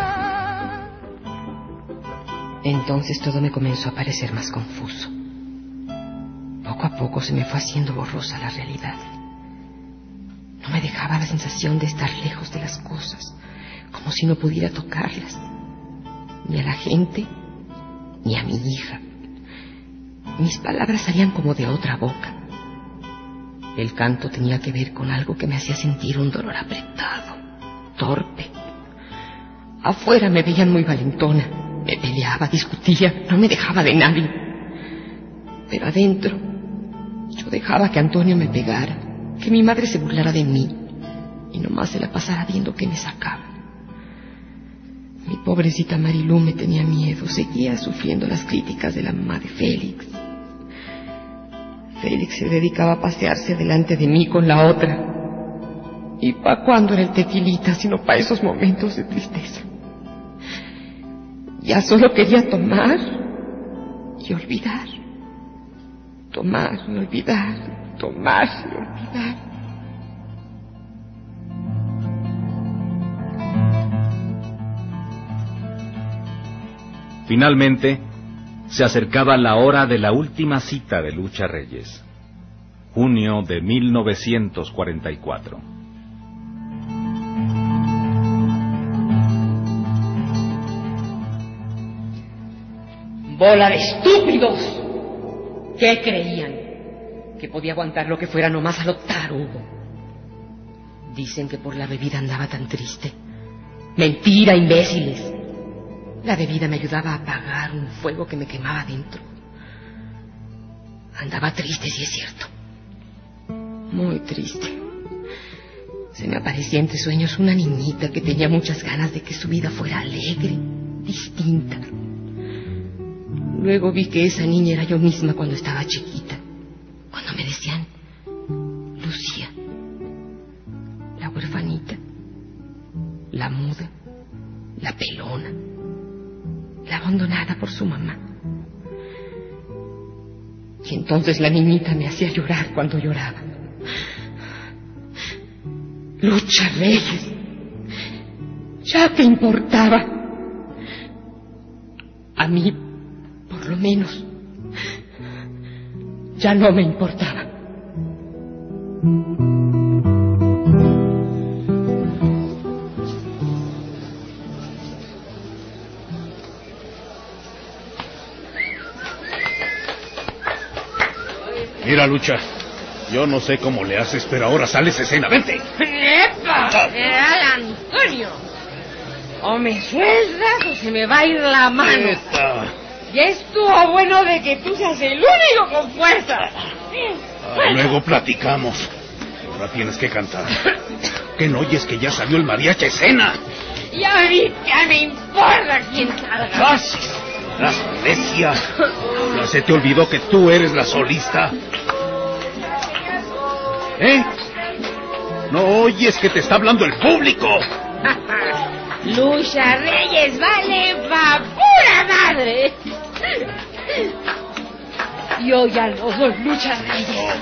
él. Entonces todo me comenzó a parecer más confuso. Poco a poco se me fue haciendo borrosa la realidad. No me dejaba la sensación de estar lejos de las cosas, como si no pudiera tocarlas, ni a la gente, ni a mi hija. Mis palabras salían como de otra boca. El canto tenía que ver con algo que me hacía sentir un dolor apretado, torpe. Afuera me veían muy valentona, me peleaba, discutía, no me dejaba de nadie. Pero adentro, yo dejaba que Antonio me pegara, que mi madre se burlara de mí y nomás se la pasara viendo que me sacaba. Mi pobrecita Marilú me tenía miedo, seguía sufriendo las críticas de la mamá de Félix. Félix se dedicaba a pasearse delante de mí con la otra. ¿Y pa' cuándo era el tequilita, sino pa' esos momentos de tristeza? Ya solo quería tomar y olvidar. Tomar y olvidar. tomar y olvidar. Finalmente, se acercaba la hora de la última cita de Lucha Reyes. Junio de 1944. ¡Bola de estúpidos! ¿Qué creían? ¿Que podía aguantar lo que fuera nomás a lo tarugo? Dicen que por la bebida andaba tan triste. ¡Mentira, imbéciles! La bebida me ayudaba a apagar un fuego que me quemaba dentro. Andaba triste, sí es cierto. Muy triste. Se me aparecía entre sueños una niñita que tenía muchas ganas de que su vida fuera alegre, distinta. Luego vi que esa niña era yo misma cuando estaba chiquita. Cuando me decían Lucía, la huerfanita, la muda, la pelona, la abandonada por su mamá. Y entonces la niñita me hacía llorar cuando lloraba. Lucha Reyes, ¿ya te importaba? A mí, por lo menos, ya no me importaba. Mira, Lucha, yo no sé cómo le haces, pero ahora sales de escena. ¡Vente! ¡Epa! General Antonio. O me sueltas o se me va a ir la mano. ¡Eta! Ya estuvo bueno de que tú seas el único con fuerza. Luego platicamos. Ahora tienes que cantar. ¿Qué no oyes que ya salió el mariachi a escena? Ya vi que me importa quién salga. ¡La necia! ¿Ya se te olvidó que tú eres la solista? ¿Eh? ¿No oyes que te está hablando el público? Lucha Reyes vale pa' pura madre. Yo ya no soy Lucha Reyes.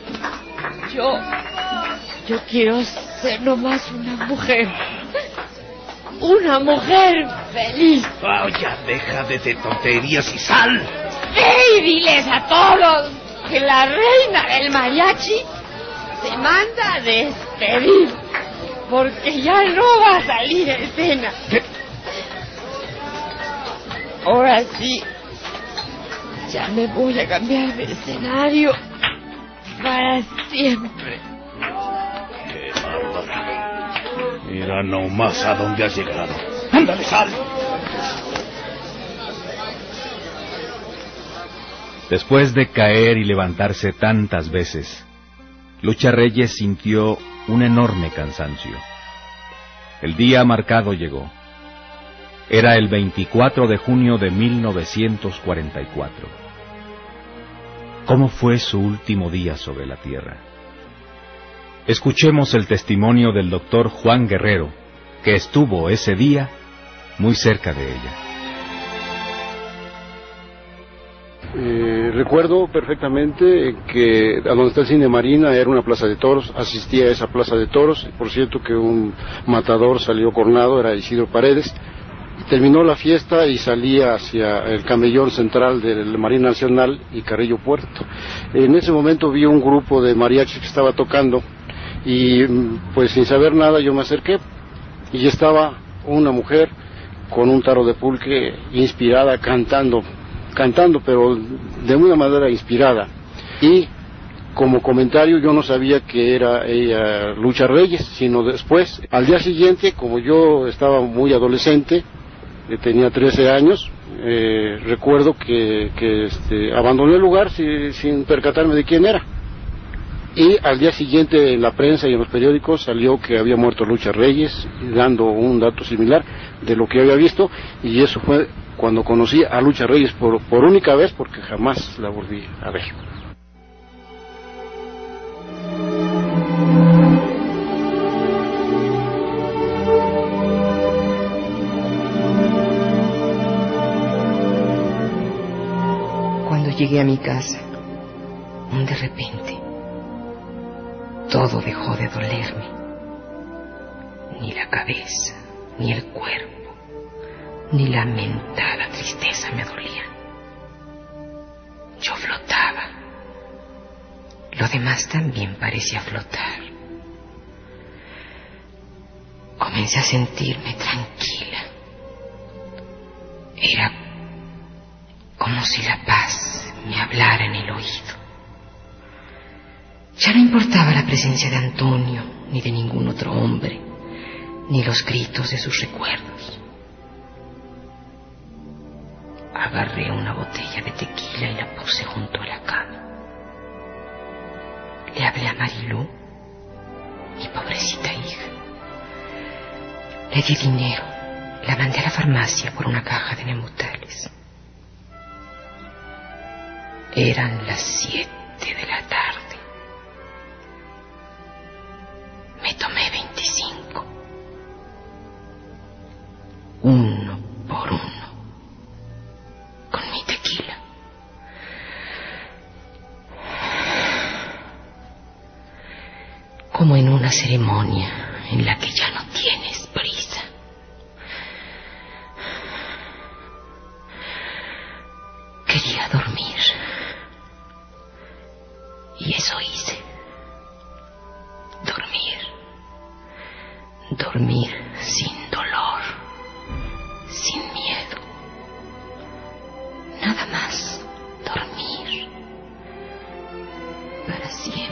Yo quiero ser nomás una mujer. Una mujer feliz. Oh, ya deja de tonterías y sal. ¡Ey, diles a todos que la reina del mariachi se manda a despedir! Porque ya no va a salir a escena. ¿Qué? Ahora sí, ya me voy a cambiar de escenario para siempre. ¡Qué bárbara! Mira nomás a dónde has llegado. ¡Ándale, sal! Después de caer y levantarse tantas veces, Lucha Reyes sintió un enorme cansancio. El día marcado llegó. Era el 24 de junio de 1944. ¿Cómo fue su último día sobre la tierra? Escuchemos el testimonio del doctor Juan Guerrero, que estuvo ese día muy cerca de ella. Recuerdo perfectamente que a donde está el Cine Marina era una plaza de toros, asistí a esa plaza de toros, por cierto que un matador salió cornado, era Isidro Paredes, terminó la fiesta y salía hacia el camellón central del Marina Nacional y Carrillo Puerto. En ese momento vi un grupo de mariachis que estaba tocando y pues sin saber nada yo me acerqué y estaba una mujer con un tarro de pulque inspirada cantando, pero de una manera inspirada. Y como comentario yo no sabía que era ella Lucha Reyes, sino después, al día siguiente, como yo estaba muy adolescente, tenía 13 años, recuerdo que abandoné el lugar sin percatarme de quién era. Y al día siguiente en la prensa y en los periódicos salió que había muerto Lucha Reyes, dando un dato similar de lo que había visto, y eso fue cuando conocí a Lucha Reyes por única vez, porque jamás la volví a ver. Cuando llegué a mi casa, de repente, todo dejó de dolerme. Ni la cabeza, ni el cuerpo, ni la mentada tristeza me dolían. Yo flotaba. Lo demás también parecía flotar. Comencé a sentirme tranquila. Era como si la paz me hablara en el oído. Ya no importaba la presencia de Antonio, ni de ningún otro hombre, ni los gritos de sus recuerdos. Agarré una botella de tequila y la puse junto a la cama. Le hablé a Marilú, mi pobrecita hija. Le di dinero, la mandé a la farmacia por una caja de Nemutales. Eran las 7 de la tarde. Me tomé 25. Uno por uno. Con mi tequila. Como en una ceremonia en la que ya no tienes prisa. Quería dormir. Y eso hice. Dormir sin dolor, sin miedo. Nada más dormir. Para siempre.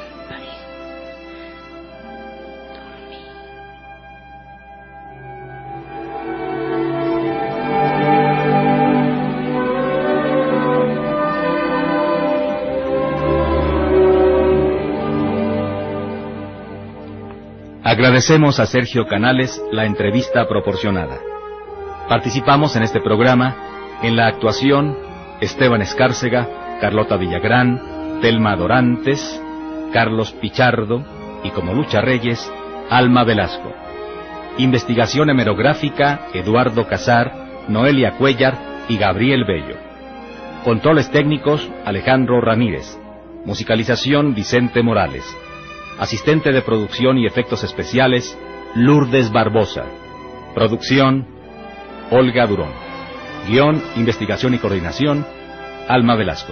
Agradecemos a Sergio Canales la entrevista proporcionada. Participamos en este programa en la actuación Esteban Escárcega, Carlota Villagrán, Telma Dorantes, Carlos Pichardo y como Lucha Reyes, Alma Velasco. Investigación hemerográfica Eduardo Casar, Noelia Cuellar y Gabriel Bello. Controles técnicos Alejandro Ramírez. Musicalización Vicente Morales. Asistente de producción y efectos especiales, Lourdes Barbosa. Producción, Olga Durón. Guión, investigación y coordinación, Alma Velasco.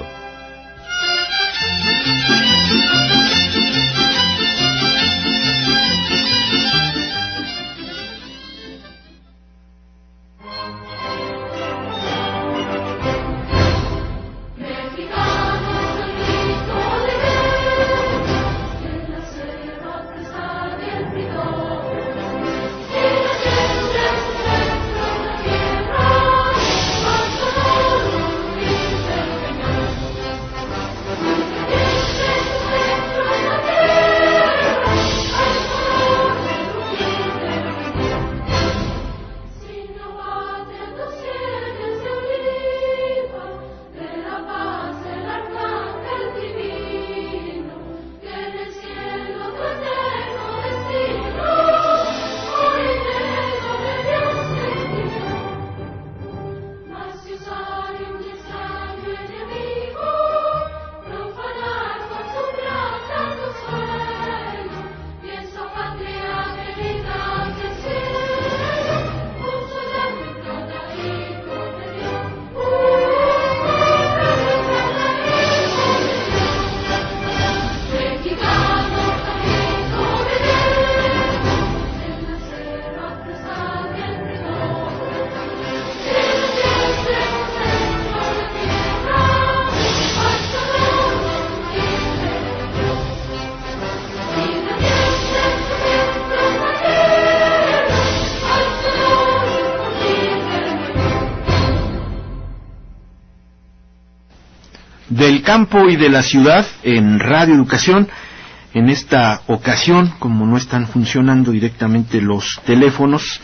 Del campo y de la ciudad en Radio Educación. En esta ocasión, como no están funcionando directamente los teléfonos,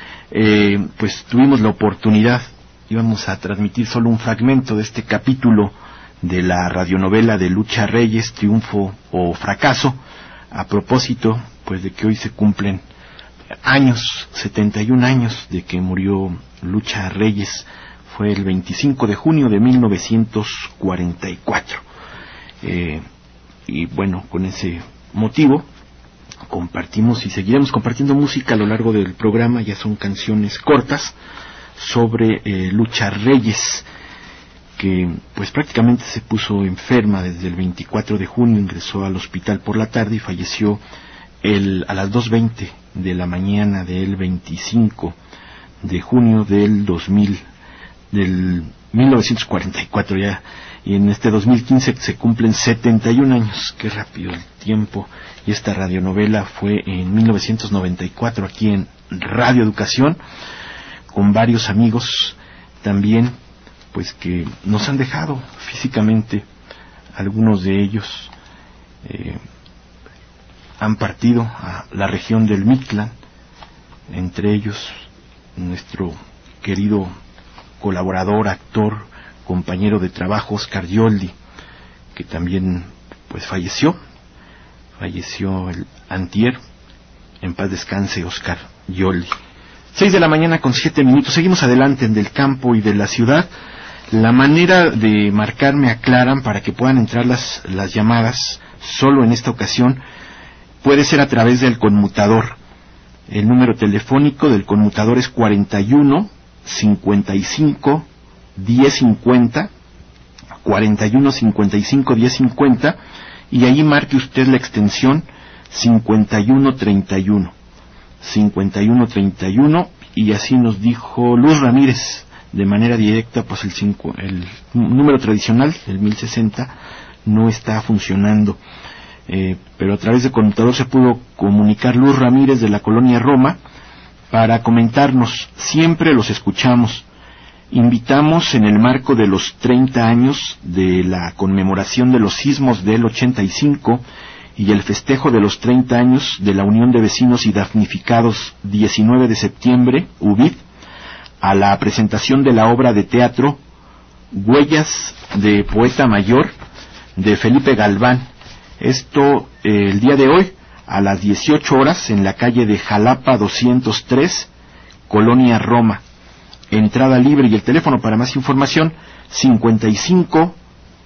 pues tuvimos la oportunidad, íbamos a transmitir solo un fragmento de este capítulo de la radionovela de Lucha Reyes, Triunfo o Fracaso, a propósito pues de que hoy se cumplen años, 71 años de que murió Lucha Reyes. Fue el 25 de junio de 1944. Y bueno, con ese motivo, compartimos y seguiremos compartiendo música a lo largo del programa. Ya son canciones cortas sobre Lucha Reyes, que pues prácticamente se puso enferma desde el 24 de junio, ingresó al hospital por la tarde y falleció a las 2:20 de la mañana del 25 de junio del 1944 ya, y en este 2015 se cumplen 71 años, qué rápido el tiempo, y esta radionovela fue en 1994 aquí en Radio Educación, con varios amigos también, pues que nos han dejado físicamente, algunos de ellos han partido a la región del Mictlán, entre ellos nuestro querido colaborador, actor, compañero de trabajo Oscar Yoldi, que también pues falleció el antier. En paz descanse Oscar Yoldi. 6 de la mañana con 7 minutos. Seguimos adelante en Del Campo y de la Ciudad. La manera de marcar me aclaran para que puedan entrar las llamadas solo en esta ocasión puede ser a través del conmutador. El número telefónico del conmutador es 41 55 1050, 41 55 1050, y ahí marque usted la extensión 5131, y así nos dijo Luz Ramírez de manera directa, pues el número tradicional, el 1060, no está funcionando, pero a través de conmutador se pudo comunicar Luz Ramírez de la colonia Roma para comentarnos. Siempre los escuchamos. Invitamos en el marco de los 30 años de la conmemoración de los sismos del 85 y el festejo de los 30 años de la Unión de Vecinos y Damnificados 19 de septiembre, UVID, a la presentación de la obra de teatro Huellas de Poeta Mayor de Felipe Galván. Esto el día de hoy a las 18 horas en la calle de Jalapa 203, Colonia Roma. Entrada libre, y el teléfono para más información 55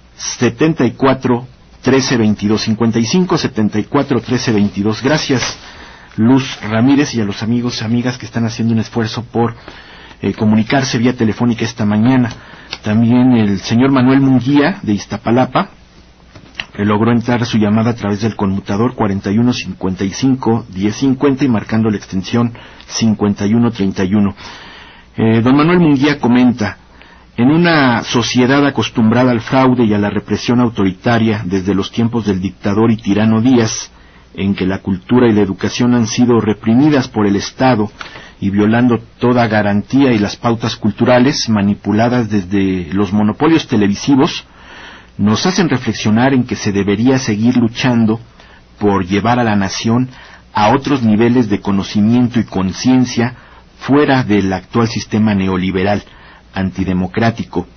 74 13 22, 55 74 13 22. Gracias Luz Ramírez y a los amigos y amigas que están haciendo un esfuerzo por comunicarse vía telefónica esta mañana. También el señor Manuel Munguía de Iztapalapa logró entrar su llamada a través del conmutador 41 55 1050 y marcando la extensión 5131. Don Manuel Munguía comenta: en una sociedad acostumbrada al fraude y a la represión autoritaria desde los tiempos del dictador y tirano Díaz, en que la cultura y la educación han sido reprimidas por el Estado y violando toda garantía y las pautas culturales manipuladas desde los monopolios televisivos, nos hacen reflexionar en que se debería seguir luchando por llevar a la nación a otros niveles de conocimiento y conciencia fuera del actual sistema neoliberal antidemocrático.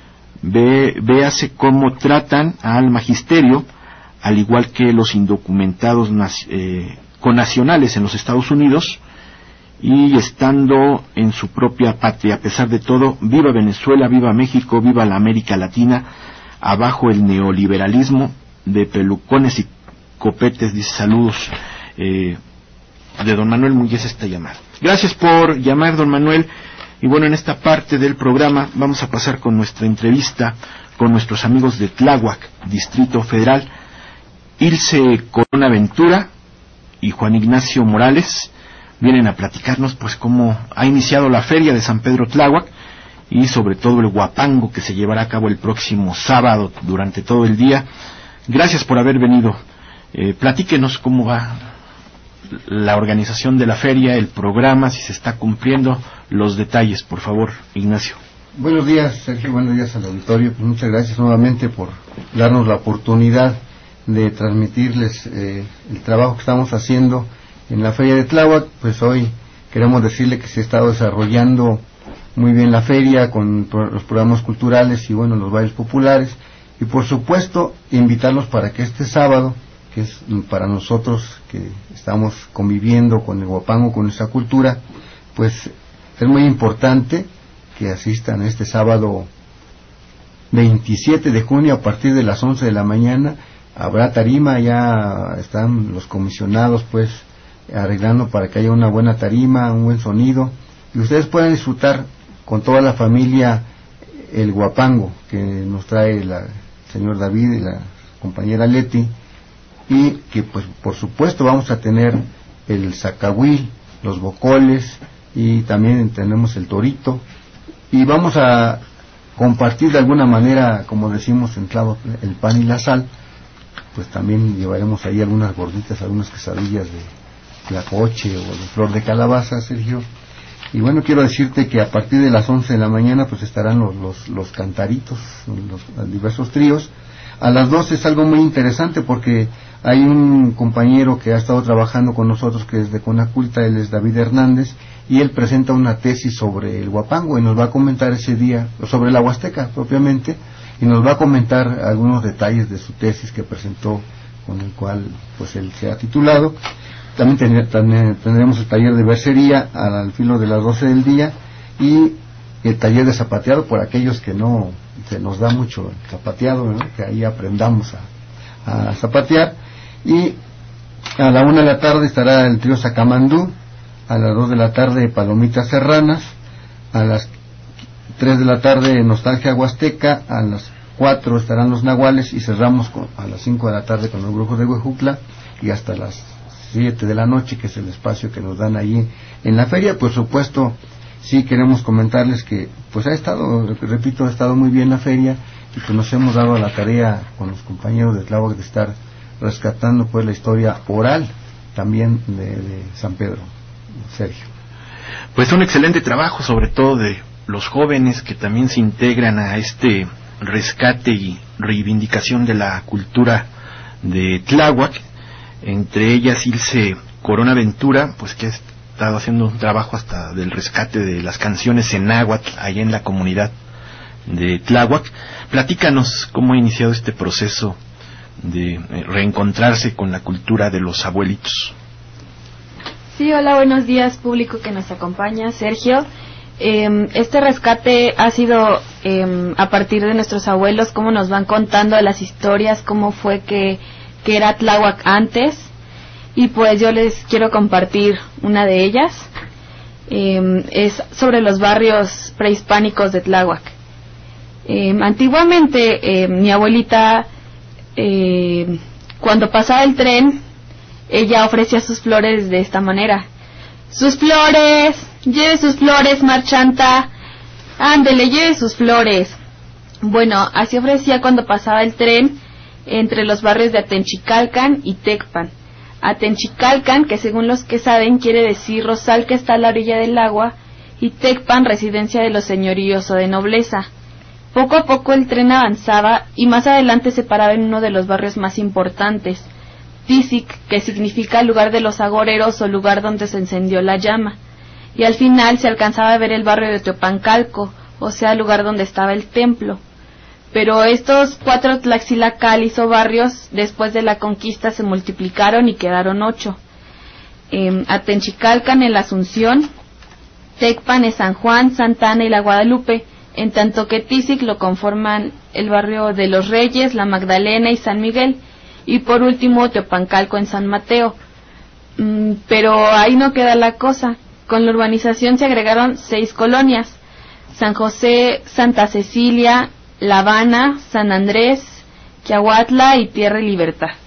Véase cómo tratan al magisterio, al igual que los indocumentados connacionales en los Estados Unidos, y estando en su propia patria. A pesar de todo, viva Venezuela, viva México, viva la América Latina, abajo el neoliberalismo de pelucones y copetes. Dice saludos de don Manuel Munguía esta llamada. Gracias por llamar, don Manuel. Y bueno, en esta parte del programa vamos a pasar con nuestra entrevista con nuestros amigos de Tláhuac, Distrito Federal. Ilse Corona Ventura y Juan Ignacio Morales vienen a platicarnos pues cómo ha iniciado la feria de San Pedro Tláhuac y sobre todo el guapango que se llevará a cabo el próximo sábado durante todo el día. Gracias por haber venido. Platíquenos cómo va la organización de la feria, el programa, si se está cumpliendo, los detalles, por favor, Ignacio. Buenos días, Sergio, buenos días al auditorio. Pues muchas gracias nuevamente por darnos la oportunidad de transmitirles el trabajo que estamos haciendo en la feria de Tláhuac. Pues hoy queremos decirle que se ha estado desarrollando muy bien la feria con los programas culturales y bueno, los bailes populares, y por supuesto invitarlos para que este sábado, que es para nosotros que estamos conviviendo con el guapango, con nuestra cultura, pues es muy importante que asistan este sábado 27 de junio a partir de las 11 de la mañana. Habrá tarima, ya están los comisionados pues arreglando para que haya una buena tarima, un buen sonido, y ustedes puedan disfrutar con toda la familia el guapango que nos trae el señor David y la compañera Leti, y que pues por supuesto vamos a tener el zacahuil, los bocoles, y también tenemos el torito, y vamos a compartir de alguna manera, como decimos en Tláhuac, el pan y la sal. Pues también llevaremos ahí algunas gorditas, algunas quesadillas de tlacoche o de flor de calabaza, Sergio. Y bueno, quiero decirte que a partir de las 11 de la mañana pues estarán los cantaritos, los diversos tríos. A las 12 es algo muy interesante porque hay un compañero que ha estado trabajando con nosotros que es de Conaculta, él es David Hernández, y él presenta una tesis sobre el guapango y nos va a comentar ese día, sobre la Huasteca propiamente, y nos va a comentar algunos detalles de su tesis que presentó, con el cual pues él se ha titulado. También tendremos el taller de bercería al filo de las 12 del día, y el taller de zapateado por aquellos que no se nos da mucho el zapateado, ¿no? Que ahí aprendamos a zapatear. Y a la 1 de la tarde estará el trío Sacamandú, a las 2 de la tarde Palomitas Serranas, a las 3 de la tarde Nostalgia Huasteca, a las 4 estarán los Nahuales, y cerramos a las 5 de la tarde con los Brujos de Huejutla, y hasta las 7 de la noche, que es el espacio que nos dan allí en la feria. Por supuesto, sí queremos comentarles que pues ha estado muy bien la feria, y pues nos hemos dado a la tarea con los compañeros de Tláhuac de estar rescatando pues la historia oral también de San Pedro. Sergio. Pues un excelente trabajo, sobre todo de los jóvenes que también se integran a este rescate y reivindicación de la cultura de Tláhuac, entre ellas Ilse Corona Ventura, pues que ha estado haciendo un trabajo hasta del rescate de las canciones en náhuatl allá en la comunidad de Tláhuac. Platícanos cómo ha iniciado este proceso de reencontrarse con la cultura de los abuelitos. Sí, hola, buenos días, público que nos acompaña, Sergio. Este rescate ha sido a partir de nuestros abuelos, cómo nos van contando las historias, cómo fue que era Tláhuac antes, y pues yo les quiero compartir una de ellas. Es sobre los barrios prehispánicos de Tláhuac. Antiguamente mi abuelita, cuando pasaba el tren, ella ofrecía sus flores de esta manera: sus flores, lleve sus flores, marchanta, ándele, lleve sus flores. Bueno, así ofrecía cuando pasaba el tren entre los barrios de Atenchicalcan y Tecpan. Atenchicalcan, que según los que saben quiere decir rosal que está a la orilla del agua, y Tecpan, residencia de los señoríos o de nobleza. Poco a poco el tren avanzaba y más adelante se paraba en uno de los barrios más importantes, Tizic, que significa lugar de los agoreros o lugar donde se encendió la llama, y al final se alcanzaba a ver el barrio de Teopancalco, o sea, el lugar donde estaba el templo. Pero estos 4 tlaxilacalis o barrios después de la conquista se multiplicaron y quedaron 8. Atenchicalcan en la Asunción, Tecpan en San Juan, Santa Ana y la Guadalupe, en tanto que Tizic lo conforman el barrio de los Reyes, la Magdalena y San Miguel, y por último Teopancalco en San Mateo. Pero ahí no queda la cosa. Con la urbanización se agregaron 6 colonias: San José, Santa Cecilia, La Habana, San Andrés, Quiahuatla y Tierra y Libertad.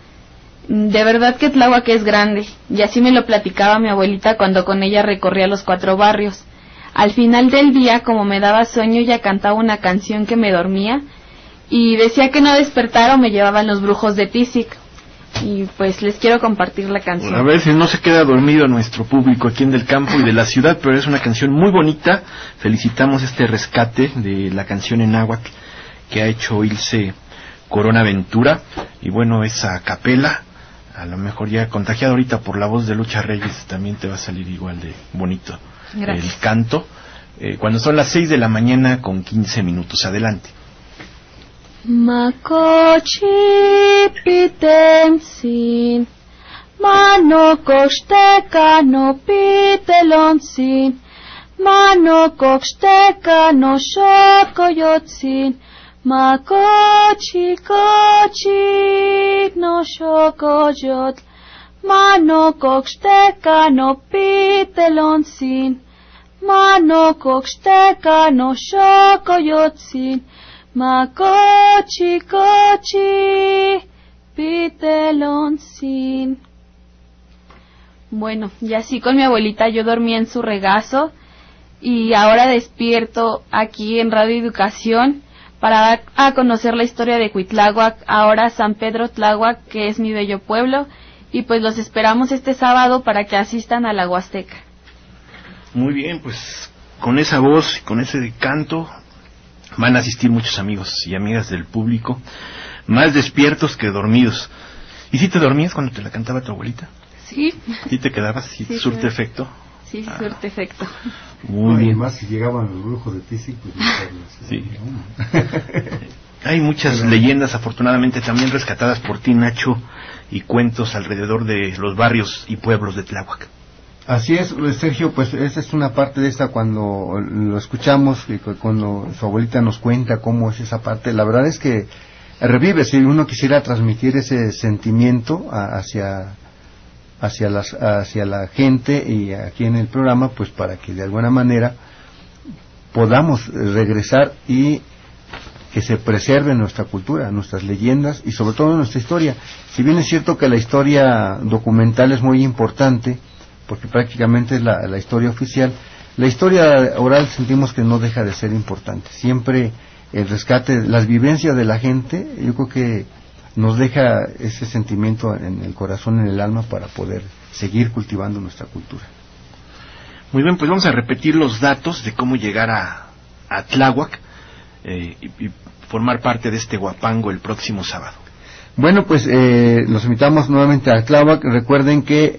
De verdad que Tláhuac es grande, y así me lo platicaba mi abuelita cuando con ella recorría los 4 barrios. Al final del día, como me daba sueño, ella cantaba una canción que me dormía, y decía que no despertara o me llevaban los brujos de Tizic. Y pues les quiero compartir la canción. A ver si no se queda dormido nuestro público aquí en Del Campo y de la ciudad, pero es una canción muy bonita. Felicitamos este rescate de la canción en náhuatl que ha hecho Ilse Corona Ventura, y bueno, es a capela. A lo mejor ya contagiado ahorita por la voz de Lucha Reyes también te va a salir igual de bonito. Gracias. El canto, cuando son las 6 de la mañana con 15 minutos. Adelante. Makochi pitemsin, mano kochteka no pitelonsin, mano kochteka no shokoyotsin, makochi kochi no shokoyot, Mano koksteka no pitelonsin, mano koksteka no shokoyotsin, makochi kochi pitelonsin. Bueno, y así con mi abuelita yo dormí en su regazo y ahora despierto aquí en Radio Educación para dar a conocer la historia de Cuitláhuac, ahora San Pedro Tláhuac, que es mi bello pueblo, y pues los esperamos este sábado para que asistan a la Huasteca. Muy bien, pues con esa voz y con ese canto van a asistir muchos amigos y amigas del público, más despiertos que dormidos. ¿Y si te dormías cuando te la cantaba tu abuelita? Sí. ¿Sí te quedabas? ¿Sí, sí, surte efecto? Sí, surte efecto. Muy bien. Además, si llegaban los brujos de Tizi, pues... Sí. Hay muchas leyendas, afortunadamente, también rescatadas por ti, Nacho, y cuentos alrededor de los barrios y pueblos de Tláhuac. Así es, Sergio, pues esa es una parte de esta cuando lo escuchamos, y cuando su abuelita nos cuenta cómo es esa parte. La verdad es que revive, si uno quisiera transmitir ese sentimiento hacia la gente y aquí en el programa, pues para que de alguna manera podamos regresar y que se preserve nuestra cultura, nuestras leyendas y sobre todo nuestra historia. Si bien es cierto que la historia documental es muy importante, porque prácticamente es la historia oficial, la historia oral sentimos que no deja de ser importante. Siempre el rescate, las vivencias de la gente, yo creo que nos deja ese sentimiento en el corazón, en el alma, para poder seguir cultivando nuestra cultura. Muy bien, pues vamos a repetir los datos de cómo llegar a Tláhuac y formar parte de este guapango el próximo sábado. Bueno, pues los invitamos nuevamente a Tláhuac. Recuerden que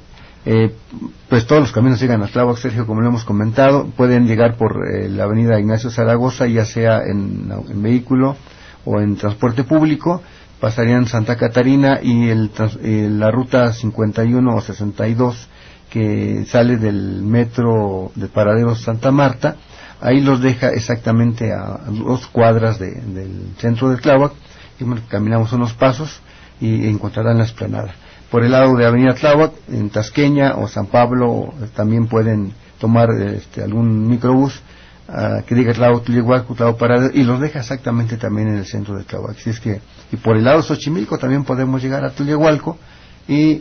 pues todos los caminos llegan a Tláhuac, Sergio, como lo hemos comentado. Pueden llegar por la avenida Ignacio Zaragoza, ya sea en vehículo o en transporte público. Pasarían Santa Catarina y la ruta 51 o 62 que sale del metro de Paraderos Santa Marta. Ahí los deja exactamente a 2 cuadras del centro de Tláhuac, y caminamos unos pasos y encontrarán la explanada. Por el lado de Avenida Tláhuac, en Tasqueña o San Pablo, también pueden tomar algún microbús que diga Tláhuac, Tullehualco, Tláhuac Paraderos, y los deja exactamente también en el centro de Tláhuac. Así es que, y por el lado de Xochimilco también podemos llegar a Tullehualco y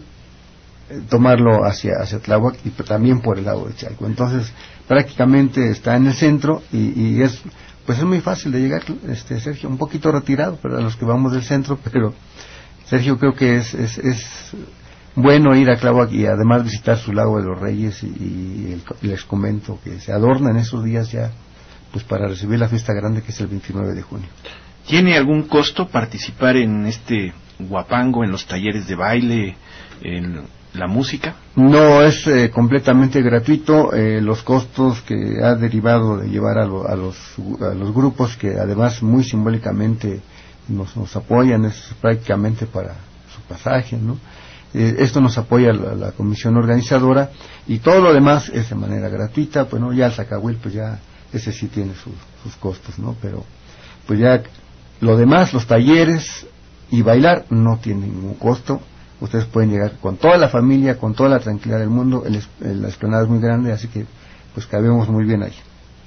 tomarlo hacia Tláhuac, y también por el lado de Chalco. Entonces prácticamente está en el centro y es muy fácil de llegar, Sergio, un poquito retirado para los que vamos del centro, pero Sergio, creo que es bueno ir a Tláhuac y además visitar su Lago de los Reyes y el exconvento que se adorna en esos días ya, pues para recibir la fiesta grande, que es el 29 de junio. ¿Tiene algún costo participar en este guapango, en los talleres de baile, en la música? No, es completamente gratuito. Los costos que ha derivado de llevar a los grupos, que además muy simbólicamente nos apoyan, es prácticamente para su pasaje, ¿no? Esto nos apoya la comisión organizadora, y todo lo demás es de manera gratuita. Pues no, ya el Zacahuil, pues ya ese sí tiene sus costos, ¿no? Pero pues ya lo demás, los talleres y bailar, no tiene ningún costo. Ustedes pueden llegar con toda la familia, con toda la tranquilidad del mundo. La explanada es muy grande, así que pues cabemos muy bien ahí.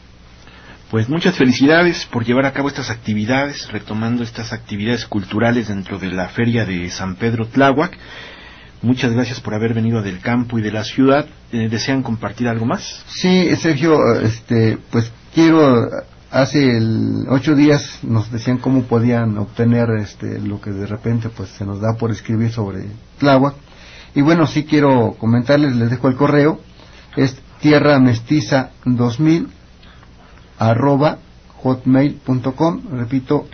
Pues muchas felicidades por llevar a cabo estas actividades, retomando estas actividades culturales dentro de la feria de San Pedro Tláhuac. Muchas gracias por haber venido del campo y de la ciudad. ¿Desean compartir algo más? Sí, Sergio, pues quiero... Hace 8 días nos decían cómo podían obtener lo que de repente pues se nos da por escribir sobre Tláhuac. Y bueno, sí quiero comentarles, les dejo el correo, es tierramestiza2000@hotmail.com. Repito,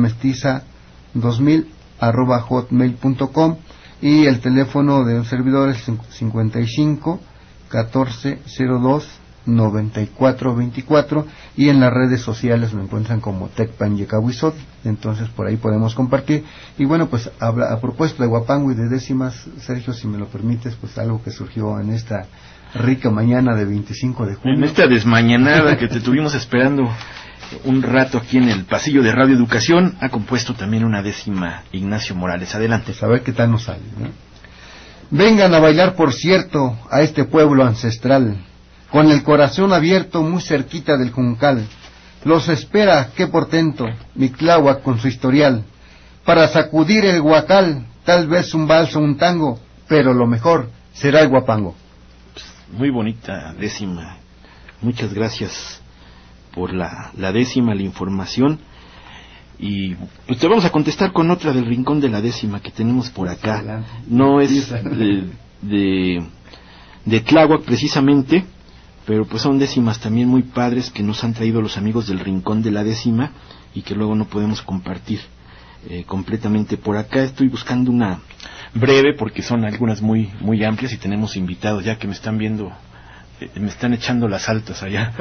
tierramestiza2000@hotmail.com, y el teléfono de un servidor es 55 14 02 9424, y en las redes sociales me encuentran como Tecpan Yecahuizot. Entonces por ahí podemos compartir. Y bueno, pues a propósito de guapango y de décimas, Sergio, si me lo permites, pues algo que surgió en esta rica mañana de 25 de junio. En esta desmañanada que te tuvimos esperando un rato aquí en el pasillo de Radio Educación, ha compuesto también una décima Ignacio Morales. Adelante. Pues a ver qué tal nos sale, ¿no? Vengan a bailar, por cierto, a este pueblo ancestral, con el corazón abierto muy cerquita del Juncal. Los espera, qué portento, mi Tláhuac con su historial, para sacudir el huacal, tal vez un vals o un tango, pero lo mejor será el guapango. Muy bonita décima. Muchas gracias por la décima, la información. Y pues te vamos a contestar con otra del rincón de la décima que tenemos por acá. Adelante. No es de Tláhuac precisamente, pero pues son décimas también muy padres que nos han traído los amigos del rincón de la décima y que luego no podemos compartir completamente. Por acá estoy buscando una breve porque son algunas muy muy amplias y tenemos invitados ya que me están viendo, me están echando las altas allá.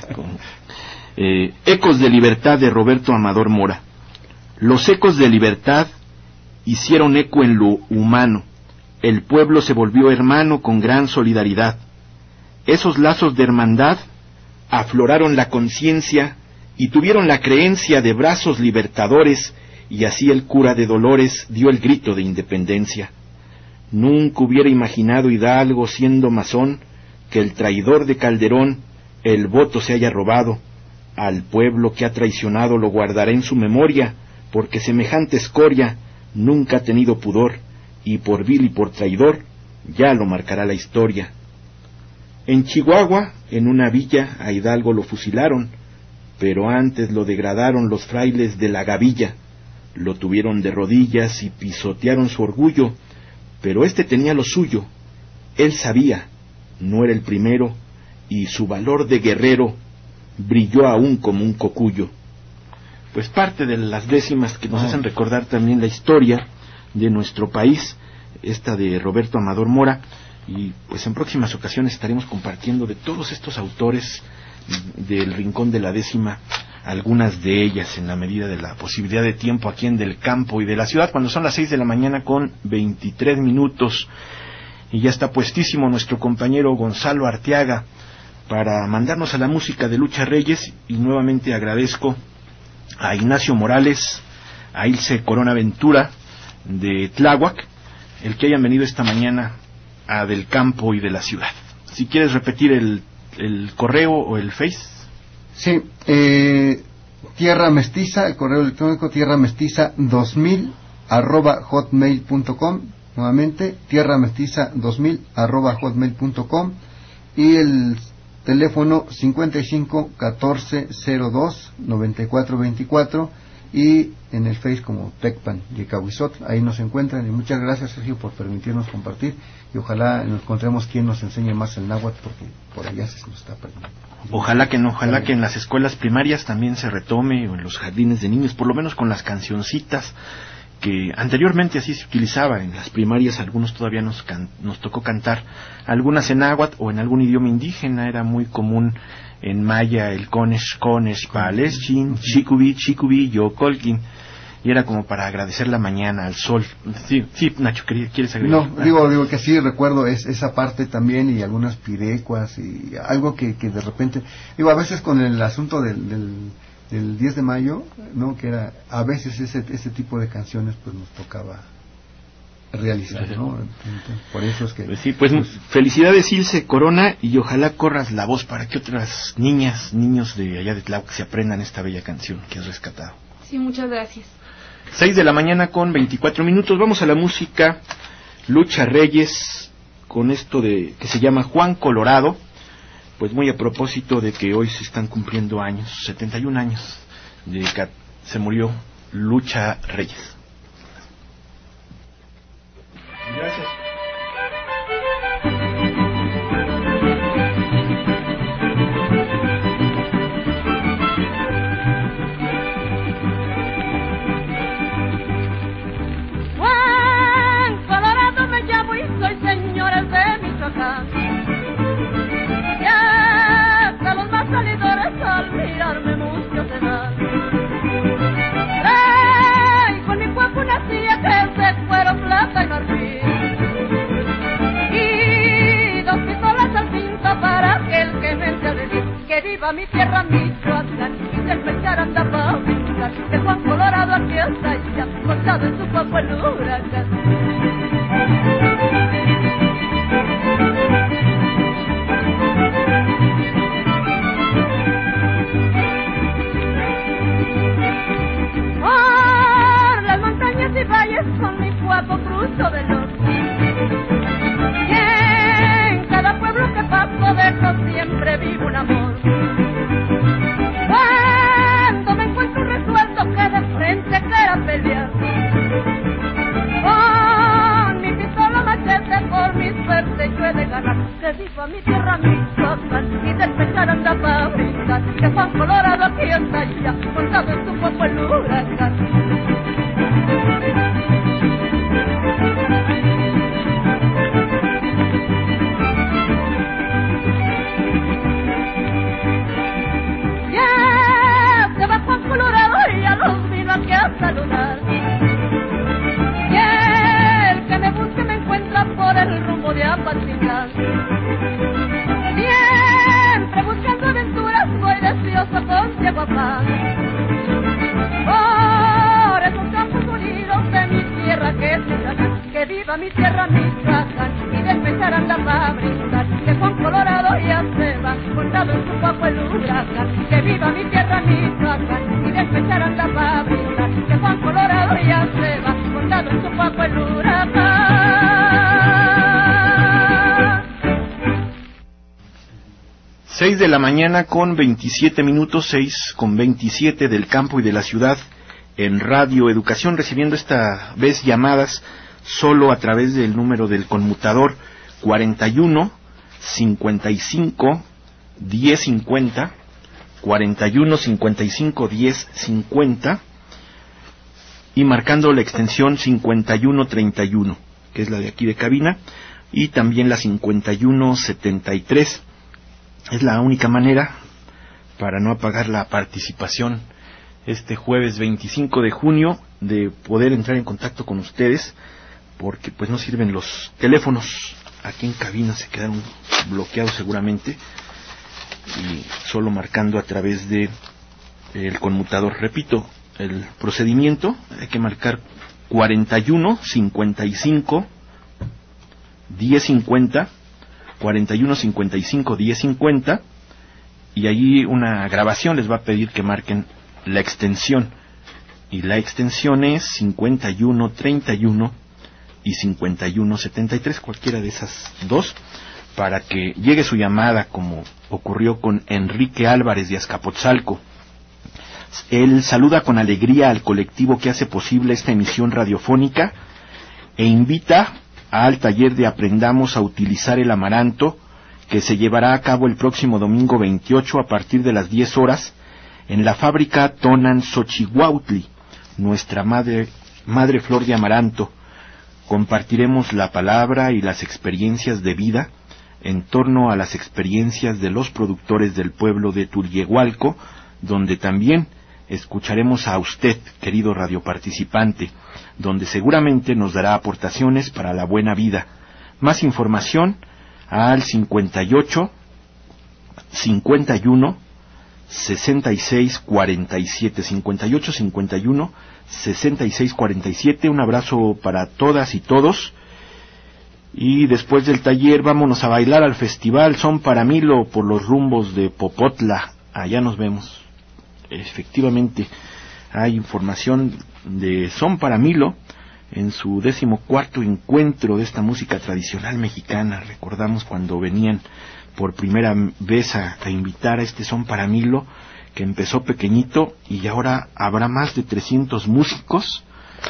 Ecos de libertad de Roberto Amador Mora. Los ecos de libertad hicieron eco en lo humano. El pueblo se volvió hermano con gran solidaridad. Esos lazos de hermandad afloraron la conciencia y tuvieron la creencia de brazos libertadores, y así el cura de Dolores dio el grito de independencia. Nunca hubiera imaginado Hidalgo, siendo masón, que el traidor de Calderón el voto se haya robado. Al pueblo que ha traicionado lo guardará en su memoria, porque semejante escoria nunca ha tenido pudor, y por vil y por traidor ya lo marcará la historia. En Chihuahua, en una villa, a Hidalgo lo fusilaron, pero antes lo degradaron los frailes de la Gavilla. Lo tuvieron de rodillas y pisotearon su orgullo, pero este tenía lo suyo. Él sabía, no era el primero, y su valor de guerrero brilló aún como un cocuyo. Pues parte de las décimas que nos hacen recordar también la historia de nuestro país, esta de Roberto Amador Mora, y pues en próximas ocasiones estaremos compartiendo de todos estos autores del rincón de la décima, algunas de ellas en la medida de la posibilidad de tiempo aquí en Del Campo y de la Ciudad, cuando son las 6 de la mañana con 23 minutos, y ya está puestísimo nuestro compañero Gonzalo Arteaga para mandarnos a la música de Lucha Reyes, y nuevamente agradezco a Ignacio Morales, a Ilse Corona Ventura de Tláhuac, el que hayan venido esta mañana a Del Campo y de la Ciudad. Si quieres repetir el correo o el Face. Sí, Tierra Mestiza, el correo electrónico tierramestiza2000@hotmail.com, nuevamente tierramestiza2000@hotmail.com, y el teléfono 55 14 02 94 24, y en el Face como Tecpan Yecahuizotl, ahí nos encuentran. Y muchas gracias, Sergio, por permitirnos compartir, y ojalá nos encontremos quien nos enseñe más el náhuatl, porque por allá se nos está perdiendo. Ojalá que en las escuelas primarias también se retome, o en los jardines de niños, por lo menos con las cancioncitas que anteriormente así se utilizaba en las primarias. Algunos todavía nos tocó cantar algunas en náhuatl o en algún idioma indígena. Era muy común en maya el conesh, paleschin, chicubi, yocolquin, y era como para agradecer la mañana al sol. Sí, Nacho, ¿quieres agregar? No, digo que sí recuerdo esa parte también, y algunas pirecuas, y algo que de repente, a veces con el asunto del 10 de mayo, ¿no? Que era, a veces ese tipo de canciones pues nos tocaba realizar, ¿no? Entonces, por eso es que... Pues felicidades, Ilse Corona, y ojalá corras la voz para que otras niños de allá de Tláhuac se aprendan esta bella canción que has rescatado. Sí, muchas gracias. 6 de la mañana con 24 minutos, vamos a la música. Lucha Reyes, con esto que se llama Juan Colorado, pues muy a propósito de que hoy se están cumpliendo 71 años de que se murió Lucha Reyes. Gracias. Juan Colorado me llamo y soy señora de Michoacán. Ya que los más salidores al mirarme mucho se dan. Con mi cuerpo una silla que es de cuero, plata y marfil, y 2 pistolas al cinto para aquel que me sea de decir que viva mi tierra Michoacán, y se empezaran a fabricar de Juan Colorado aquí hasta allá, cortado en su cuerpo el huracán. mucho veloz. Y en cada pueblo que paso dejo siempre vivo un amor. Cuando me encuentro resuelto que de frente quiera pelear, con mi pistola machete por mi suerte yo he de ganar. Que viva mi tierra, Michoacán, y despechar anda fábrica, que Juan Colorado aquí está allá, montado en su popo el huracán. Ya se va Juan Colorado y ya los vino aquí a saludar. Y el que me busque me encuentra por el rumbo de Apatzingán. Siempre buscando aventuras voy deseoso con Chihuahua. Por esos campos unidos de mi tierra que es Michoacán. Que viva mi tierra Michoacán y despechar anda fábricas. Que Juan Colorado ya se va montado en su papo el huracán. Que viva mi tierra Michoacán y despechar anda fábricas. Que Juan Colorado ya se va montado en su papo el huracán. 6 de la mañana con 27 minutos, 6 con 27 del campo y de la ciudad en Radio Educación, recibiendo esta vez llamadas solo a través del número del conmutador 41 55 10 50, 41 55 10 50 y marcando la extensión 51 31, que es la de aquí de cabina, y también la 51 73. Es la única manera para no apagar la participación este jueves 25 de junio de poder entrar en contacto con ustedes, porque pues no sirven los teléfonos aquí en cabina, se quedaron bloqueados seguramente, y solo marcando a través de el conmutador. Repito el procedimiento: hay que marcar 41 55 10 50, 41 55 10 50, y allí una grabación les va a pedir que marquen la extensión, y la extensión es 51 31 y 51 73, cualquiera de esas dos, para que llegue su llamada, como ocurrió con Enrique Álvarez de Azcapotzalco. Él saluda con alegría al colectivo que hace posible esta emisión radiofónica e invita al taller de Aprendamos a utilizar el amaranto, que se llevará a cabo el próximo domingo 28 a partir de las 10 horas en la fábrica Tonan Xochihuautli, nuestra madre flor de amaranto. Compartiremos la palabra y las experiencias de vida en torno a las experiencias de los productores del pueblo de Tulyehualco, donde también escucharemos a usted, querido radioparticipante, donde seguramente nos dará aportaciones para la buena vida. Más información al 58 51 66 47, 58 51 66 47. Un abrazo para todas y todos. Y después del taller vámonos a bailar al festival Son para Milo por los rumbos de Popotla. Allá nos vemos. Efectivamente, hay información de Son para Milo en su 14º encuentro de esta música tradicional mexicana. Recordamos cuando venían por primera vez a invitar a este Son para Milo, que empezó pequeñito y ahora habrá más de 300 músicos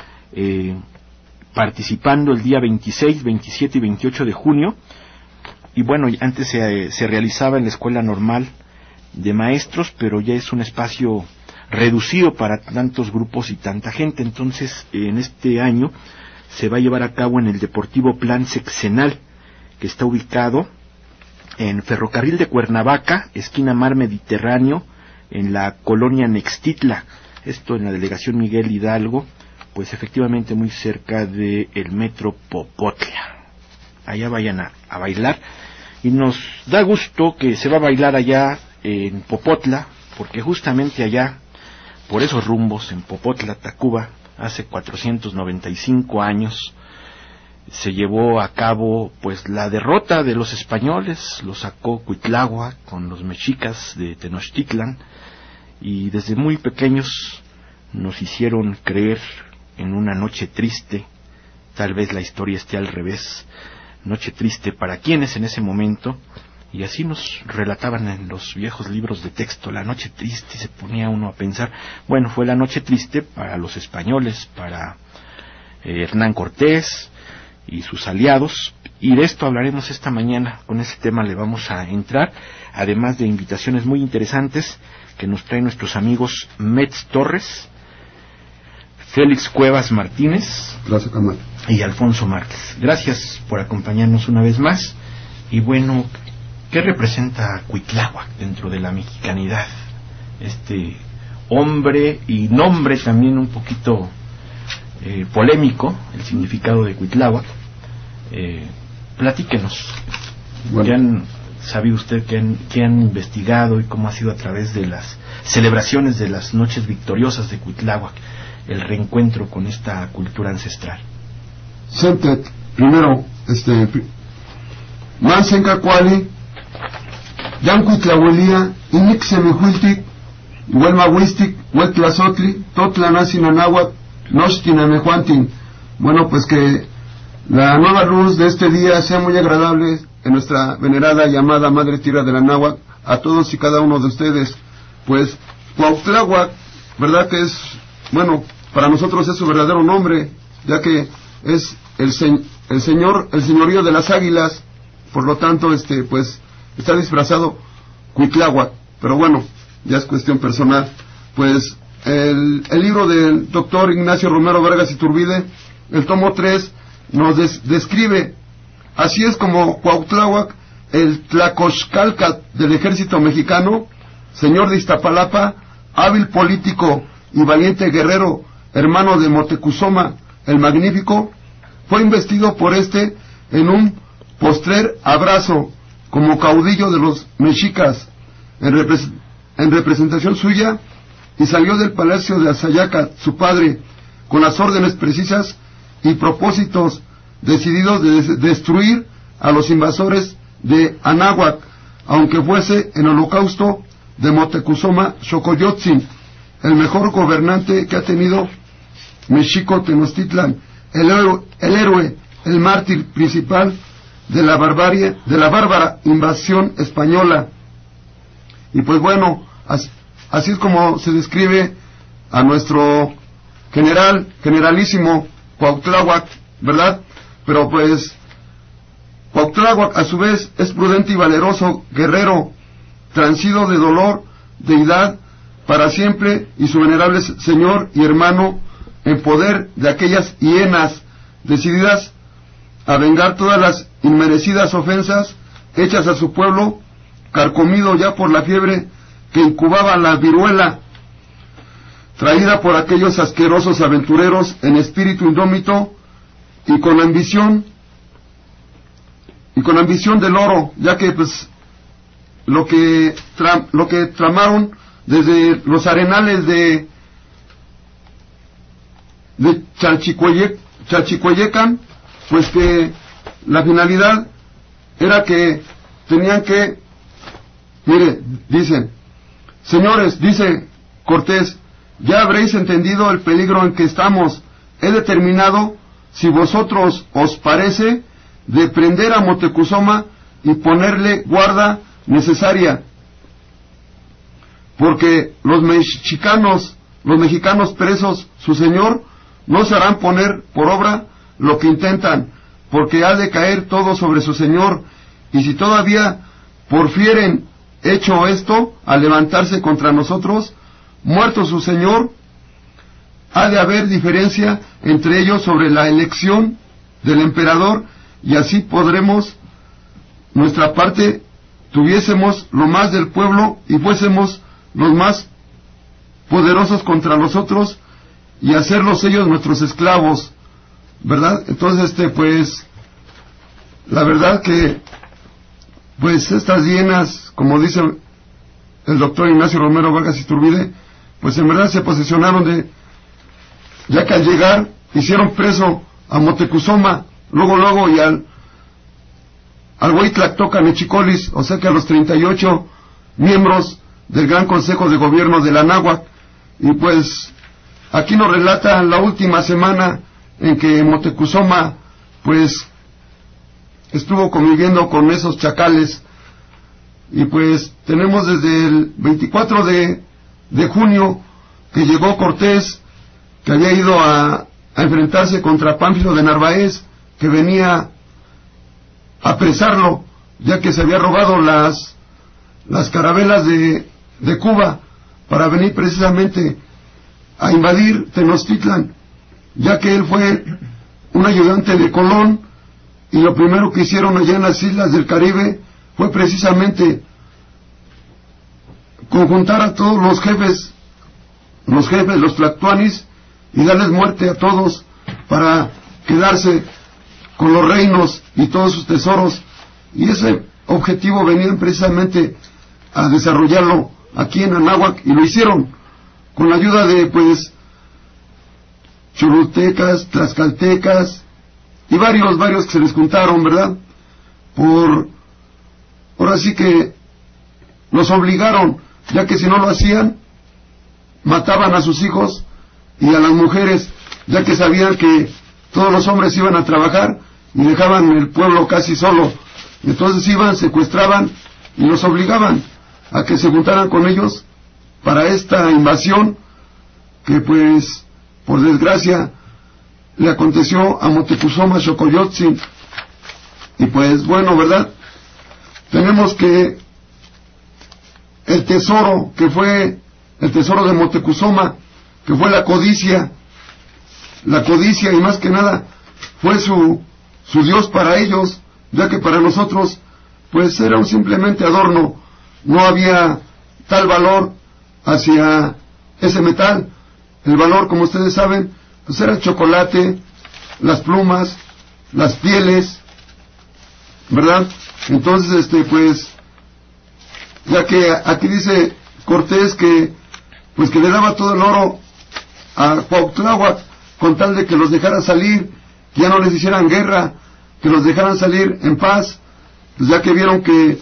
participando el día 26, 27 y 28 de junio. Y bueno, antes se realizaba en la Escuela Normal de Maestros, pero ya es un espacio reducido para tantos grupos y tanta gente. Entonces, en este año se va a llevar a cabo en el Deportivo Plan Sexenal, que está ubicado en Ferrocarril de Cuernavaca, esquina Mar Mediterráneo, en la colonia Nextitla, esto en la delegación Miguel Hidalgo, pues efectivamente muy cerca del metro Popotla. Allá vayan a bailar, y nos da gusto que se va a bailar allá en Popotla, porque justamente allá, por esos rumbos, en Popotla, Tacuba, hace 495 años, se llevó a cabo pues la derrota de los españoles. Lo sacó Cuitláhuac con los mexicas de Tenochtitlan, y desde muy pequeños nos hicieron creer en una noche triste tal vez la historia esté al revés. Noche triste para quienes en ese momento, y así nos relataban en los viejos libros de texto, la noche triste, y se ponía uno a pensar, bueno, fue la noche triste para los españoles, para Hernán Cortés y sus aliados, y de esto hablaremos esta mañana. Con ese tema le vamos a entrar, además de invitaciones muy interesantes que nos traen nuestros amigos Metz Torres, Félix Cuevas Martínez y Alfonso Márquez. Gracias por acompañarnos una vez más. Y bueno, ¿qué representa Cuitláhuac dentro de la mexicanidad? Este hombre y nombre también un poquito polémico, el significado de Cuitláhuac. Platíquenos. Bueno. ¿Qué han sabido usted, qué han investigado y cómo ha sido a través de las celebraciones de las noches victoriosas de Cuitláhuac el reencuentro con esta cultura ancestral? Sentet, primero, Mansenca Cuali, Yancuitlahuelía, Inixemihuiltic, Huelmahuistic, Hueltlazotli, Totlanasinanáhuac, Nochtinamehuantin. Bueno, pues que la nueva luz de este día sea muy agradable en nuestra venerada y amada Madre Tierra de la Náhuac, a todos y cada uno de ustedes. Pues Cuautláhuac, verdad que es, bueno, para nosotros es su verdadero nombre, ya que es el señorío de las águilas, por lo tanto, pues, está disfrazado Cuitláhuac, pero bueno, ya es cuestión personal. Pues, el libro del doctor Ignacio Romero Vargas Iturbide, el tomo 3, nos describe, así es como Cuautláhuac, el Tlacoxcalcat del ejército mexicano, señor de Iztapalapa, hábil político y valiente guerrero, hermano de Moctezuma el Magnífico, fue investido por en un postrer abrazo como caudillo de los mexicas en representación suya, y salió del palacio de Azayaca, su padre, con las órdenes precisas y propósitos decididos de destruir a los invasores de Anáhuac, aunque fuese en holocausto de Moctezuma Xocoyotzin, el mejor gobernante que ha tenido Mexico Tenochtitlan, el héroe, el mártir principal de la barbarie, de la bárbara invasión española. Y pues bueno, así es como se describe a nuestro generalísimo Cuautláhuac, ¿verdad? Pero pues Cuautláhuac a su vez es prudente y valeroso guerrero, transido de dolor, deidad para siempre, y su venerable señor y hermano en poder de aquellas hienas decididas a vengar todas las inmerecidas ofensas hechas a su pueblo, carcomido ya por la fiebre que incubaba la viruela, traída por aquellos asquerosos aventureros en espíritu indómito y con ambición del oro, ya que pues lo que tramaron desde los arenales de Chalchicueyecan, pues que la finalidad era que tenían que, mire, dicen, señores, dice Cortés, ya habréis entendido el peligro en que estamos. He determinado, si vosotros os parece, de prender a Moctezuma y ponerle guarda necesaria, porque los mexicanos presos, su señor, no se harán poner por obra lo que intentan, porque ha de caer todo sobre su señor, y si todavía porfieren hecho esto a levantarse contra nosotros, muerto su señor, ha de haber diferencia entre ellos sobre la elección del emperador, y así podremos nuestra parte, tuviésemos lo más del pueblo y fuésemos los más poderosos contra los otros, y hacerlos ellos nuestros esclavos, ¿verdad? Entonces, pues, la verdad que, pues, estas hienas, como dice el doctor Ignacio Romero Vargas Iturbide, pues en verdad se posicionaron ya que al llegar hicieron preso a Moctezuma, luego y al Huitlactoca Mechicolis, o sea que a los 38 miembros del Gran Consejo de Gobierno de la Náhuac. Y pues aquí nos relata la última semana en que Moctezuma pues estuvo conviviendo con esos chacales, y pues tenemos desde el 24 de junio que llegó Cortés, que había ido a enfrentarse contra Pánfilo de Narváez, que venía a apresarlo, ya que se había robado las carabelas de Cuba para venir precisamente a invadir Tenochtitlan, ya que él fue un ayudante de Colón, y lo primero que hicieron allá en las islas del Caribe fue precisamente conjuntar a todos los jefes, los tlactuanis, y darles muerte a todos para quedarse con los reinos y todos sus tesoros, y ese objetivo venían precisamente a desarrollarlo aquí en Anáhuac, y lo hicieron con la ayuda de pues cholultecas, tlaxcaltecas y varios que se les juntaron, ¿verdad? Ahora sí que los obligaron, ya que si no lo hacían mataban a sus hijos y a las mujeres, ya que sabían que todos los hombres iban a trabajar y dejaban el pueblo casi solo. Entonces iban, secuestraban y los obligaban a que se juntaran con ellos para esta invasión que pues por desgracia le aconteció a Moctezuma Xocoyotzin. Y pues bueno, ¿verdad? Tenemos que el tesoro que fue el tesoro de Moctezuma, que fue la codicia, y más que nada fue su Dios para ellos, ya que para nosotros pues era un simplemente adorno, no había tal valor hacia ese metal. El valor, como ustedes saben, pues era el chocolate, las plumas, las pieles, ¿verdad? Entonces, pues, ya que aquí dice Cortés que pues que le daba todo el oro a Cuauhtláhuac con tal de que los dejara salir, que ya no les hicieran guerra, que los dejaran salir en paz, pues ya que vieron que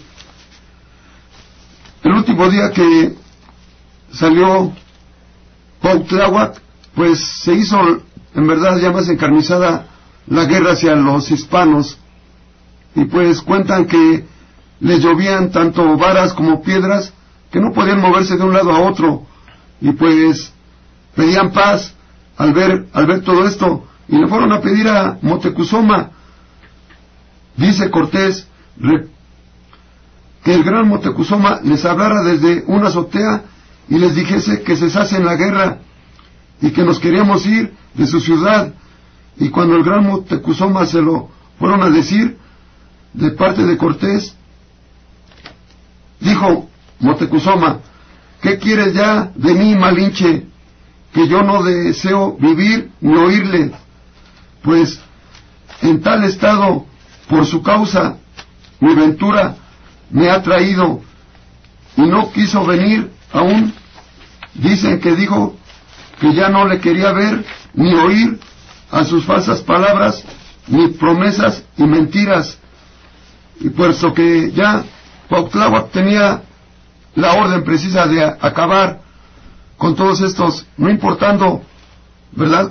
el último día que salió Cuauhtláhuac, pues se hizo en verdad ya más encarnizada la guerra hacia los hispanos, y pues cuentan que les llovían tanto varas como piedras que no podían moverse de un lado a otro, y pues pedían paz al ver todo esto, y le fueron a pedir a Moctezuma. Dice Cortés que el gran Moctezuma les hablara desde una azotea y les dijese que cesasen la guerra y que nos queríamos ir de su ciudad. Y cuando el gran Moctezuma se lo fueron a decir de parte de Cortés, dijo Moctezuma: ¿qué quieres ya de mí, Malinche? Que yo no deseo vivir ni oírle, pues en tal estado por su causa mi ventura me ha traído, y no quiso venir aún. Dicen que dijo que ya no le quería ver ni oír a sus falsas palabras, ni promesas y mentiras, y puesto que ya Cuauhtláhuac tenía la orden precisa de acabar con todos estos, no importando, ¿verdad?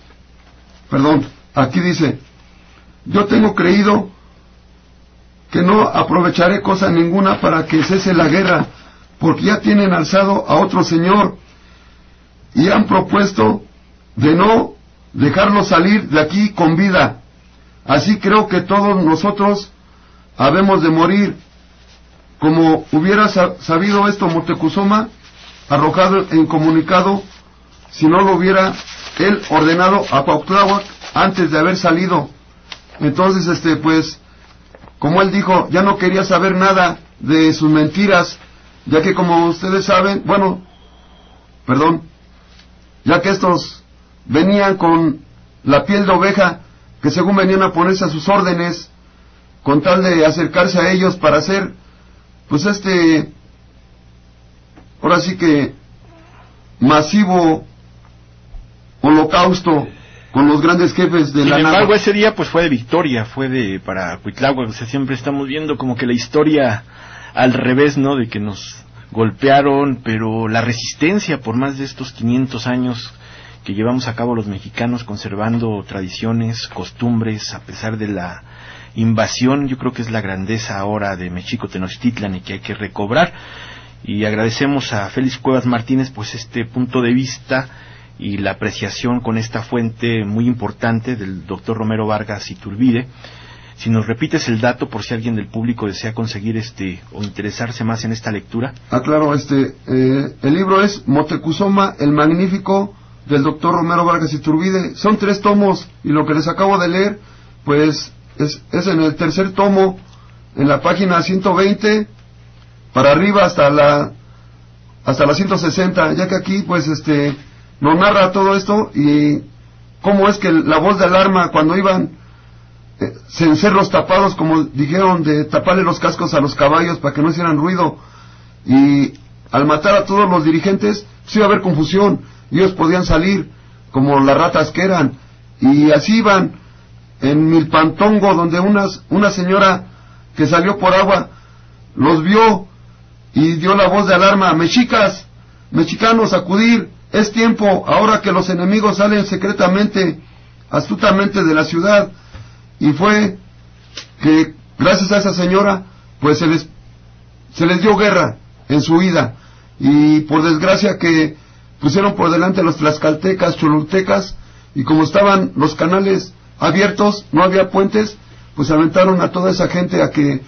Aquí dice: yo tengo creído que no aprovecharé cosa ninguna para que cese la guerra, porque ya tienen alzado a otro señor y han propuesto de no dejarlo salir de aquí con vida. Así creo que todos nosotros habemos de morir. Como hubiera sabido esto Moctezuma, arrojado en comunicado, si no lo hubiera él ordenado a Cuauhtláhuac antes de haber salido. Entonces, pues, como él dijo, ya no quería saber nada de sus mentiras, ya que como ustedes saben, ya que estos venían con la piel de oveja, que según venían a ponerse a sus órdenes, con tal de acercarse a ellos para hacer, pues ahora sí que masivo holocausto con los grandes jefes de la Sin embargo, nave. ese día pues fue de victoria, para Cuitláhuac. O sea, siempre estamos viendo como que la historia al revés, ¿no? De que nos golpearon, pero la resistencia por más de estos 500 años que llevamos a cabo los mexicanos conservando tradiciones, costumbres, a pesar de la invasión. Yo creo que es la grandeza ahora de México Tenochtitlan y que hay que recobrar. Y agradecemos a Félix Cuevas Martínez pues este punto de vista y la apreciación con esta fuente muy importante del doctor Romero Vargas Iturbide. Si nos repites el dato por si alguien del público desea conseguir o interesarse más en esta lectura. Claro, el libro es Moctezuma el Magnífico, del doctor Romero Vargas Iturbide. Son 3 tomos, y lo que les acabo de leer, pues, es en el tercer tomo, en la página 120, para arriba hasta la 160, ya que aquí, pues, nos narra todo esto, y cómo es que la voz de alarma, cuando iban cencerros tapados, como dijeron, de taparle los cascos a los caballos para que no hicieran ruido, y al matar a todos los dirigentes pues iba a haber confusión, y ellos podían salir como las ratas que eran, y así iban en Milpantongo, donde una señora que salió por agua los vio y dio la voz de alarma: mexicas, mexicanos, acudir, es tiempo, ahora que los enemigos salen secretamente, astutamente de la ciudad. Y fue que gracias a esa señora pues se les dio guerra en su huida, y por desgracia que pusieron por delante a los tlaxcaltecas, cholultecas, y como estaban los canales abiertos, no había puentes, pues aventaron a toda esa gente a que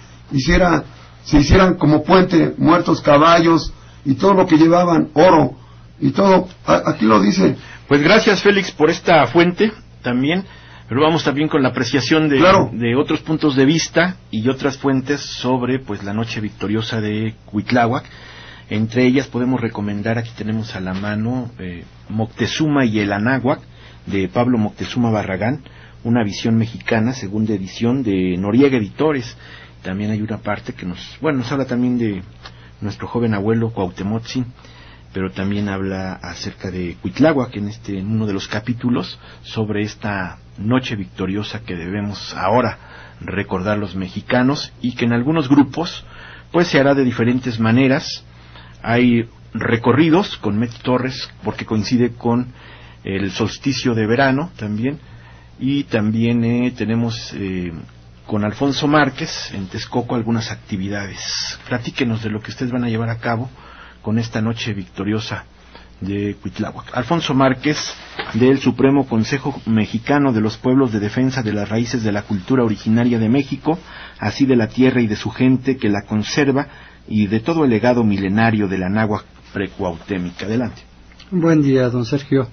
se hicieran como puente, muertos caballos y todo lo que llevaban, oro y todo. Aquí lo dice. Pues gracias, Félix, por esta fuente también. Pero vamos también con la apreciación de otros puntos de vista y otras fuentes sobre pues la noche victoriosa de Cuitláhuac. Entre ellas podemos recomendar, aquí tenemos a la mano, Moctezuma y el Anáhuac, de Pablo Moctezuma Barragán, una visión mexicana, segunda edición, de Noriega Editores. También hay una parte que nos habla también de nuestro joven abuelo Cuauhtemotzin, pero también habla acerca de Cuitláhuac en uno de los capítulos, sobre esta noche victoriosa que debemos ahora recordar los mexicanos, y que en algunos grupos pues se hará de diferentes maneras. Hay recorridos con Met Torres, porque coincide con el solsticio de verano también, y también tenemos con Alfonso Márquez en Texcoco algunas actividades. Platíquenos de lo que ustedes van a llevar a cabo con esta noche victoriosa de Cuitláhuac. Alfonso Márquez, del Supremo Consejo Mexicano de los Pueblos de Defensa de las Raíces de la Cultura Originaria de México, así de la tierra y de su gente que la conserva, y de todo el legado milenario de la náhuatl precuautémica. Adelante. Buen día, don Sergio.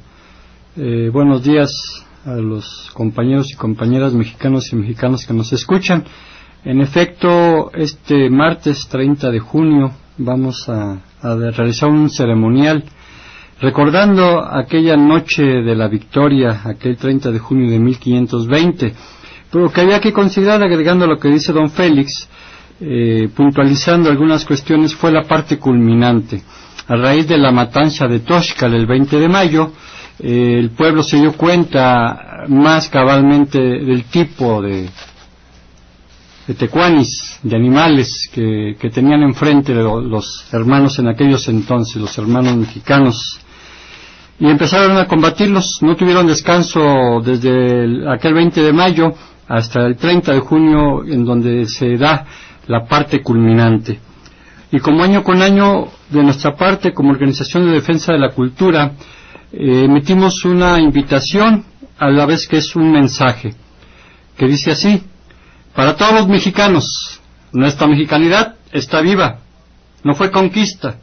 Buenos días a los compañeros y compañeras mexicanos y mexicanas que nos escuchan. En efecto, este martes 30 de junio vamos a realizar un ceremonial recordando aquella noche de la victoria, aquel 30 de junio de 1520, pero que había que considerar, agregando lo que dice don Félix, puntualizando algunas cuestiones, fue la parte culminante. A raíz de la matanza de Tlaxcala el 20 de mayo, el pueblo se dio cuenta más cabalmente del tipo de tecuanis, de animales que tenían enfrente los hermanos en aquellos entonces, los hermanos mexicanos, y empezaron a combatirlos. No tuvieron descanso desde aquel 20 de mayo hasta el 30 de junio, en donde se da la parte culminante. Y como año con año, de nuestra parte, como Organización de Defensa de la Cultura, emitimos una invitación, a la vez que es un mensaje, que dice así: para todos los mexicanos, nuestra mexicanidad está viva, no fue conquista.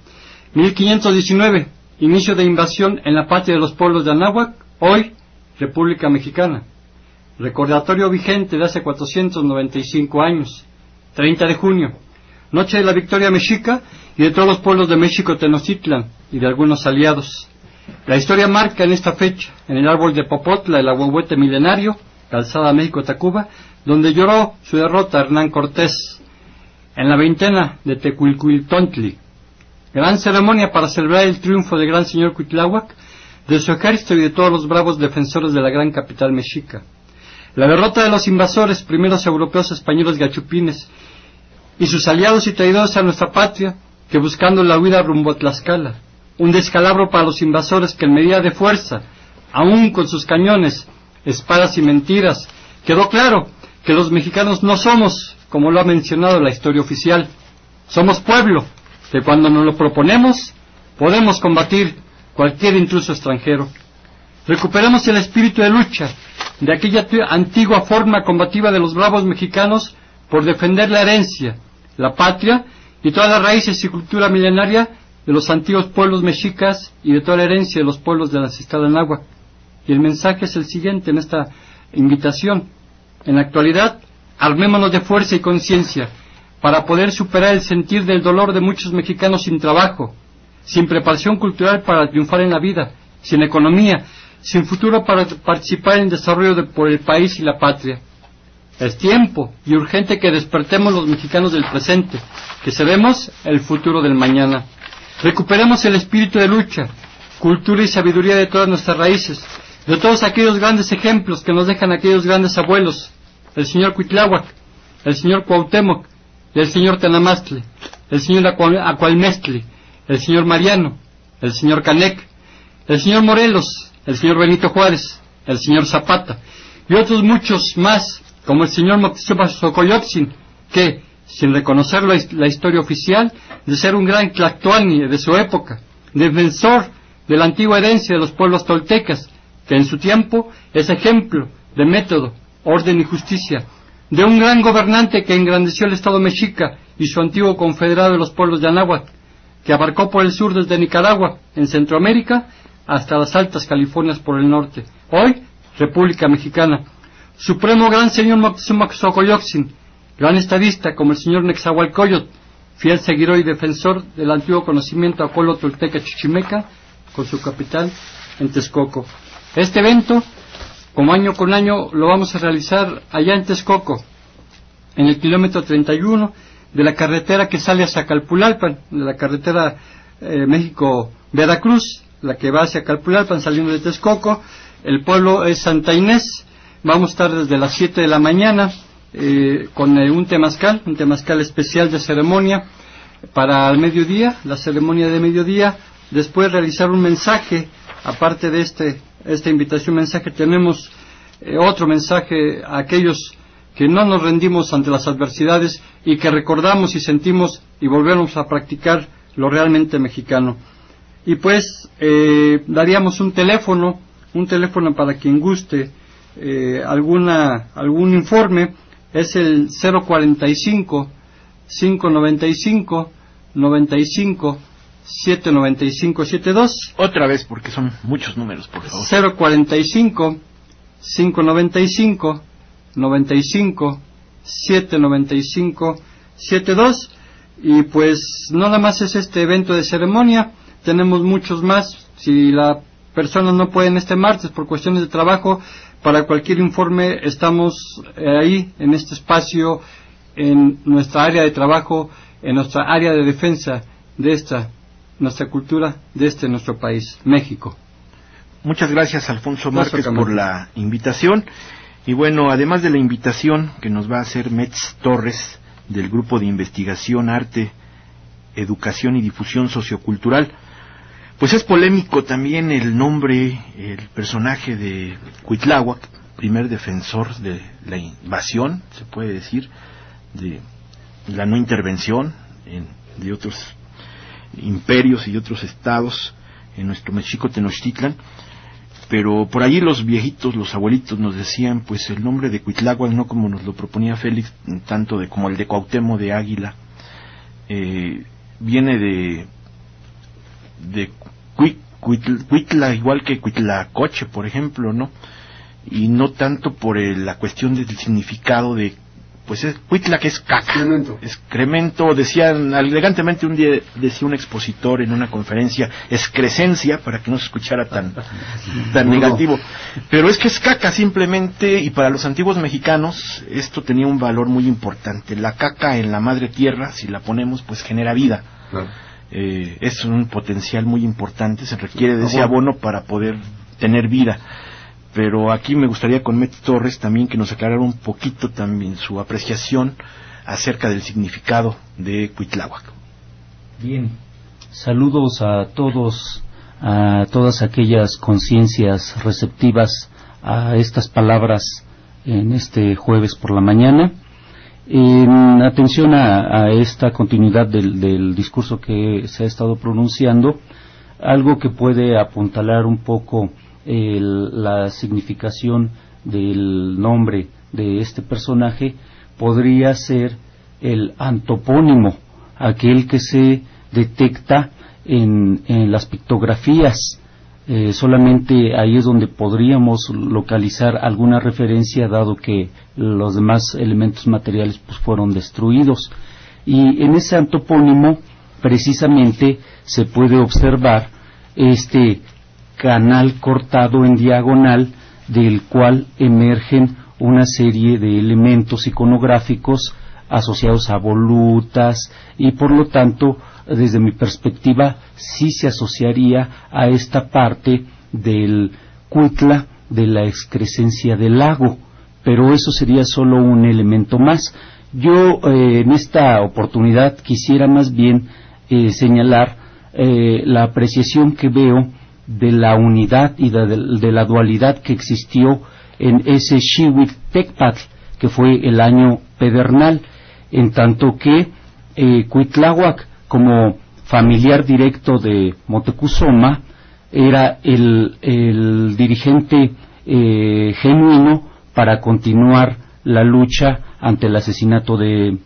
1519, inicio de invasión en la patria de los pueblos de Anáhuac, hoy República Mexicana. Recordatorio vigente de hace 495 años, 30 de junio, noche de la victoria mexica y de todos los pueblos de México Tenochtitlan y de algunos aliados. La historia marca en esta fecha, en el árbol de Popotla, el ahuehuete milenario, calzada México-Tacuba, donde lloró su derrota Hernán Cortés, en la veintena de Tecuilcuiltontli. Gran ceremonia para celebrar el triunfo del gran señor Cuitláhuac, de su ejército y de todos los bravos defensores de la gran capital mexica. La derrota de los invasores, primeros europeos españoles gachupines, y sus aliados y traidores a nuestra patria, que buscando la huida rumbo a Tlaxcala. Un descalabro para los invasores que en medida de fuerza, aún con sus cañones, espadas y mentiras, quedó claro que los mexicanos no somos, como lo ha mencionado la historia oficial, somos pueblo, que cuando nos lo proponemos, podemos combatir cualquier intruso extranjero. Recuperamos el espíritu de lucha de aquella antigua forma combativa de los bravos mexicanos por defender la herencia, la patria y todas las raíces y cultura milenaria de los antiguos pueblos mexicas y de toda la herencia de los pueblos del ancestral Anáhuac. Y el mensaje es el siguiente en esta invitación. En la actualidad, armémonos de fuerza y conciencia para poder superar el sentir del dolor de muchos mexicanos sin trabajo, sin preparación cultural para triunfar en la vida, sin economía, sin futuro para participar en el desarrollo por el país y la patria. Es tiempo y urgente que despertemos los mexicanos del presente, que seremos el futuro del mañana. Recuperemos el espíritu de lucha, cultura y sabiduría de todas nuestras raíces, de todos aquellos grandes ejemplos que nos dejan aquellos grandes abuelos, el señor Cuitláhuac, el señor Cuauhtémoc, el señor Tenamastli, el señor Acualmestli, el señor Mariano, el señor Canec, el señor Morelos, el señor Benito Juárez, el señor Zapata, y otros muchos más, como el señor Moctezuma Xocoyotzin, que, sin reconocer la historia oficial, de ser un gran tlactoani de su época, defensor de la antigua herencia de los pueblos toltecas, que en su tiempo es ejemplo de método, orden y justicia, de un gran gobernante que engrandeció el Estado mexica y su antiguo confederado de los pueblos de Anáhuac, que abarcó por el sur desde Nicaragua, en Centroamérica, hasta las altas Californias por el norte. Hoy, República Mexicana. Supremo gran señor Moctezuma Xocoyotzin, gran estadista como el señor Nezahualcóyotl, fiel seguidor y defensor del antiguo conocimiento a pueblo tolteca chichimeca, con su capital en Texcoco. Este evento, como año con año, lo vamos a realizar allá en Texcoco, en el kilómetro 31 de la carretera que sale hacia Calpulalpan, de la carretera México-Veracruz, la que va hacia Calpulalpan saliendo de Texcoco. El pueblo es Santa Inés. Vamos a estar desde las 7 de la mañana con un temazcal especial de ceremonia para el mediodía, la ceremonia de mediodía. Después realizar un mensaje, aparte de esta invitación, mensaje, tenemos otro mensaje a aquellos que no nos rendimos ante las adversidades y que recordamos y sentimos y volvemos a practicar lo realmente mexicano. Y pues daríamos un teléfono para quien guste algún informe. Es el 045 595 95 795 72. Otra vez, porque son muchos números, por favor. 045 595 95 795 72. Y pues no nada más es este evento de ceremonia, tenemos muchos más. Si la persona no puede en este martes por cuestiones de trabajo, para cualquier informe estamos ahí en este espacio, en nuestra área de trabajo, en nuestra área de defensa de nuestra cultura, de nuestro país, México. Muchas gracias, Alfonso Márquez, por la invitación. Y bueno, además de la invitación que nos va a hacer Metz Torres, del Grupo de Investigación, Arte, Educación y Difusión Sociocultural, pues es polémico también el nombre, el personaje de Cuitláhuac, primer defensor de la invasión, se puede decir, de la no intervención de otros imperios y de otros estados en nuestro Mexico Tenochtitlan. Pero por allí los viejitos, los abuelitos nos decían, pues el nombre de Cuitláhuac, no como nos lo proponía Félix, tanto como el de Cuauhtémoc de Águila, viene de Cuitla, igual que Cuitlacoche, por ejemplo, ¿no? Y no tanto por la cuestión del significado de, pues es Cuitla, que es caca, excremento, decían elegantemente un día, decía un expositor en una conferencia, excrescencia, para que no se escuchara tan negativo, pero es que es caca simplemente, y para los antiguos mexicanos esto tenía un valor muy importante. La caca en la madre tierra, si la ponemos, pues genera vida. Claro. Es un potencial muy importante, se requiere de ese abono para poder tener vida. Pero aquí me gustaría con Metz Torres también que nos aclarara un poquito también su apreciación acerca del significado de Cuitláhuac. Bien, saludos a todos a todas aquellas conciencias receptivas a estas palabras en este jueves por la mañana. En atención a esta continuidad del discurso que se ha estado pronunciando, algo que puede apuntalar un poco la significación del nombre de este personaje podría ser el antopónimo, aquel que se detecta en las pictografías. Solamente ahí es donde podríamos localizar alguna referencia, dado que los demás elementos materiales pues fueron destruidos. Y en ese antopónimo precisamente se puede observar este canal cortado en diagonal, del cual emergen una serie de elementos iconográficos asociados a volutas, y por lo tanto, desde mi perspectiva, sí se asociaría a esta parte del Cuitla, de la excrescencia del lago, pero eso sería solo un elemento más. Yo en esta oportunidad quisiera más bien señalar la apreciación que veo de la unidad y de la dualidad que existió en ese Xihuitltecpatl, que fue el año pedernal, en tanto que Cuitláhuac, como familiar directo de Motecuzoma, era el dirigente genuino para continuar la lucha ante el asesinato de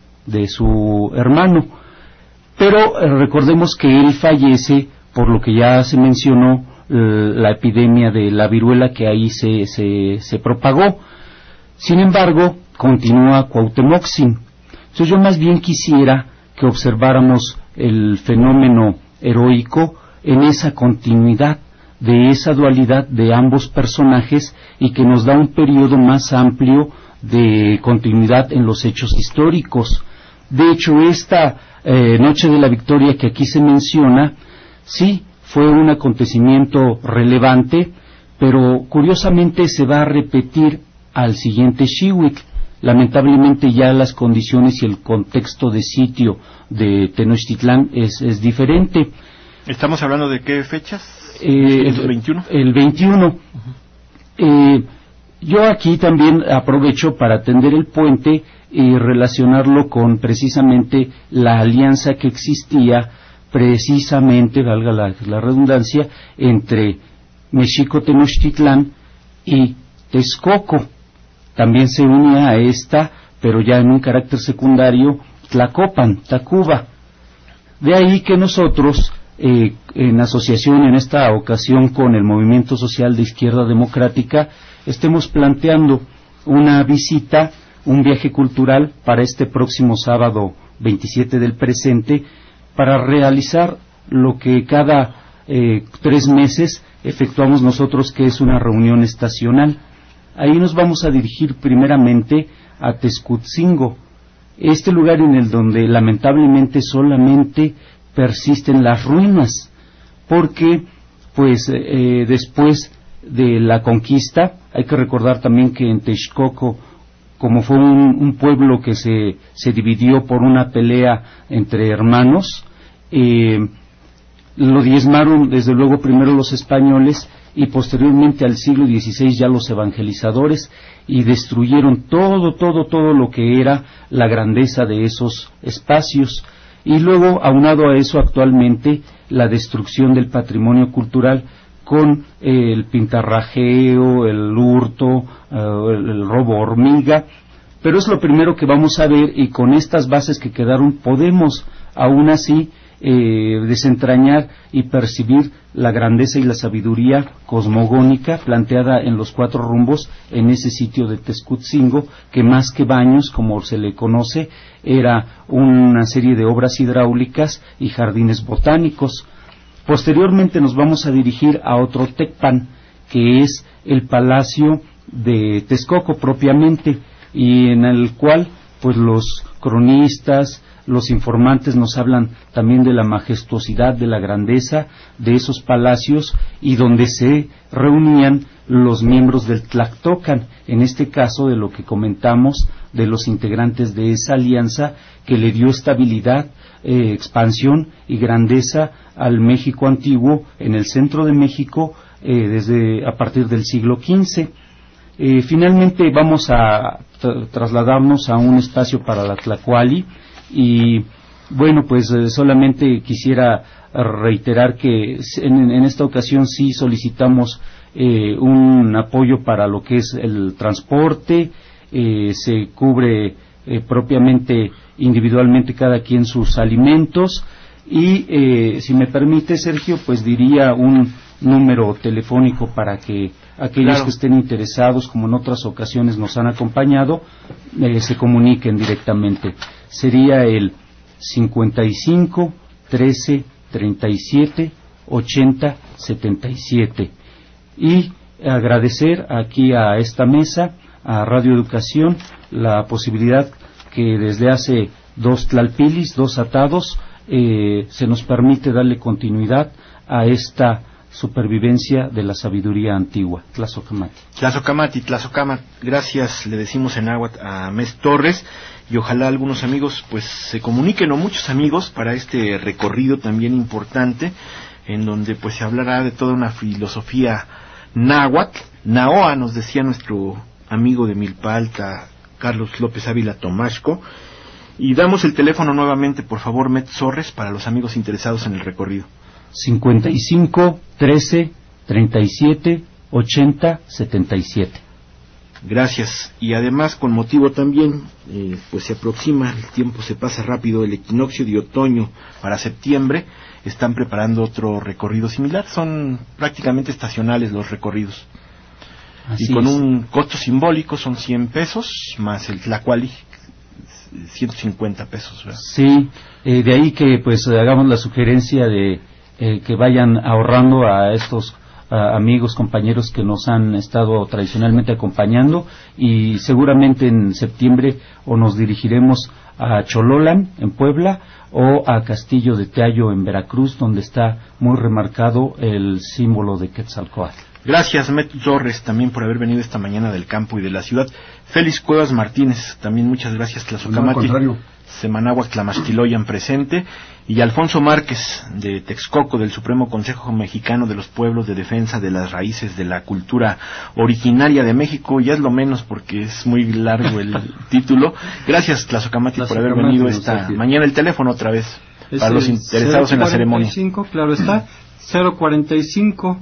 su hermano. Pero recordemos que él fallece por lo que ya se mencionó, la epidemia de la viruela que ahí se propagó. Sin embargo, continúa Cuauhtemotzin. Entonces yo más bien quisiera que observáramos el fenómeno heroico en esa continuidad, de esa dualidad de ambos personajes, y que nos da un periodo más amplio de continuidad en los hechos históricos. De hecho, esta Noche de la Victoria que aquí se menciona, sí, fue un acontecimiento relevante, pero curiosamente se va a repetir al siguiente Xihuitl. Lamentablemente ya las condiciones y el contexto de sitio de Tenochtitlán es diferente. ¿Estamos hablando de qué fechas? ¿El 21? El 21. Yo aquí también aprovecho para atender el puente y relacionarlo con precisamente la alianza que existía, precisamente, valga la redundancia, entre Mexico Tenochtitlán y Texcoco. También se unía a esta, pero ya en un carácter secundario, Tlacopan, Tacuba. De ahí que nosotros, en asociación en esta ocasión con el Movimiento Social de Izquierda Democrática, estemos planteando una visita, un viaje cultural para este próximo sábado 27 del presente, para realizar lo que cada 3 meses efectuamos nosotros, que es una reunión estacional. Ahí nos vamos a dirigir primeramente a Texcutzingo, este lugar en el donde lamentablemente solamente persisten las ruinas, porque pues después de la conquista, hay que recordar también que en Texcoco, como fue un pueblo que se dividió por una pelea entre hermanos, lo diezmaron desde luego primero los españoles y posteriormente al siglo XVI ya los evangelizadores, y destruyeron todo lo que era la grandeza de esos espacios. Y luego, aunado a eso, actualmente la destrucción del patrimonio cultural con el pintarrajeo, el hurto, el robo hormiga. Pero es lo primero que vamos a ver, y con estas bases que quedaron podemos aún así desentrañar y percibir la grandeza y la sabiduría cosmogónica planteada en los 4 rumbos en ese sitio de Texcutzingo, que más que baños, como se le conoce, era una serie de obras hidráulicas y jardines botánicos. Posteriormente nos vamos a dirigir a otro Tecpan, que es el Palacio de Texcoco propiamente, y en el cual pues los cronistas, los informantes nos hablan también de la majestuosidad, de la grandeza de esos palacios y donde se reunían los miembros del Tlactocan, en este caso de lo que comentamos de los integrantes de esa alianza que le dio estabilidad, expansión y grandeza al México antiguo en el centro de México desde a partir del siglo XV. Finalmente vamos a trasladarnos a un espacio para la Tlacuali y bueno, pues solamente quisiera reiterar que en esta ocasión sí solicitamos un apoyo para lo que es el transporte, se cubre propiamente individualmente cada quien sus alimentos y si me permite, Sergio, pues diría un número telefónico para que aquellos que estén interesados, como en otras ocasiones nos han acompañado, se comuniquen directamente. Sería el 55 13 37 80 77. Y agradecer aquí a esta mesa, a Radio Educación, la posibilidad que desde hace 2 tlalpilis, 2 atados, se nos permite darle continuidad a esta supervivencia de la sabiduría antigua. Tlazocamati, gracias, le decimos en náhuatl a Mes Torres, y ojalá algunos amigos pues se comuniquen, o muchos amigos, para este recorrido también importante, en donde pues se hablará de toda una filosofía náhuatl. Naoa, nos decía nuestro amigo de Milpa Alta, Carlos López Ávila Tomashco, y damos el teléfono nuevamente, por favor, Met Torres, para los amigos interesados en el recorrido. 55 13 37 80 77. Gracias. Y además, con motivo también, pues se aproxima, el tiempo se pasa rápido, el equinoccio de otoño para septiembre. Están preparando otro recorrido similar. Son prácticamente estacionales los recorridos. Así y con es. un costo simbólico, son 100 pesos, más el Tlacuali, 150 pesos, ¿verdad? Sí, de ahí que pues hagamos la sugerencia de que vayan ahorrando a estos amigos, compañeros que nos han estado tradicionalmente acompañando, y seguramente en septiembre o nos dirigiremos a Chololan en Puebla o a Castillo de Teayo en Veracruz, donde está muy remarcado el símbolo de Quetzalcóatl. Gracias, Met Torres, también por haber venido esta mañana del campo y de la ciudad. Félix Cuevas Martínez, también muchas gracias. Tlazocamati, Semanáhuac Tlamachtiloyan presente, y Alfonso Márquez de Texcoco, del Supremo Consejo Mexicano de los Pueblos, de Defensa de las Raíces de la Cultura Originaria de México. Ya es lo menos porque es muy largo el título. Gracias, Tlazocamati, por haber venido esta mañana. El teléfono otra vez, para los interesados en la ceremonia. Claro está, 045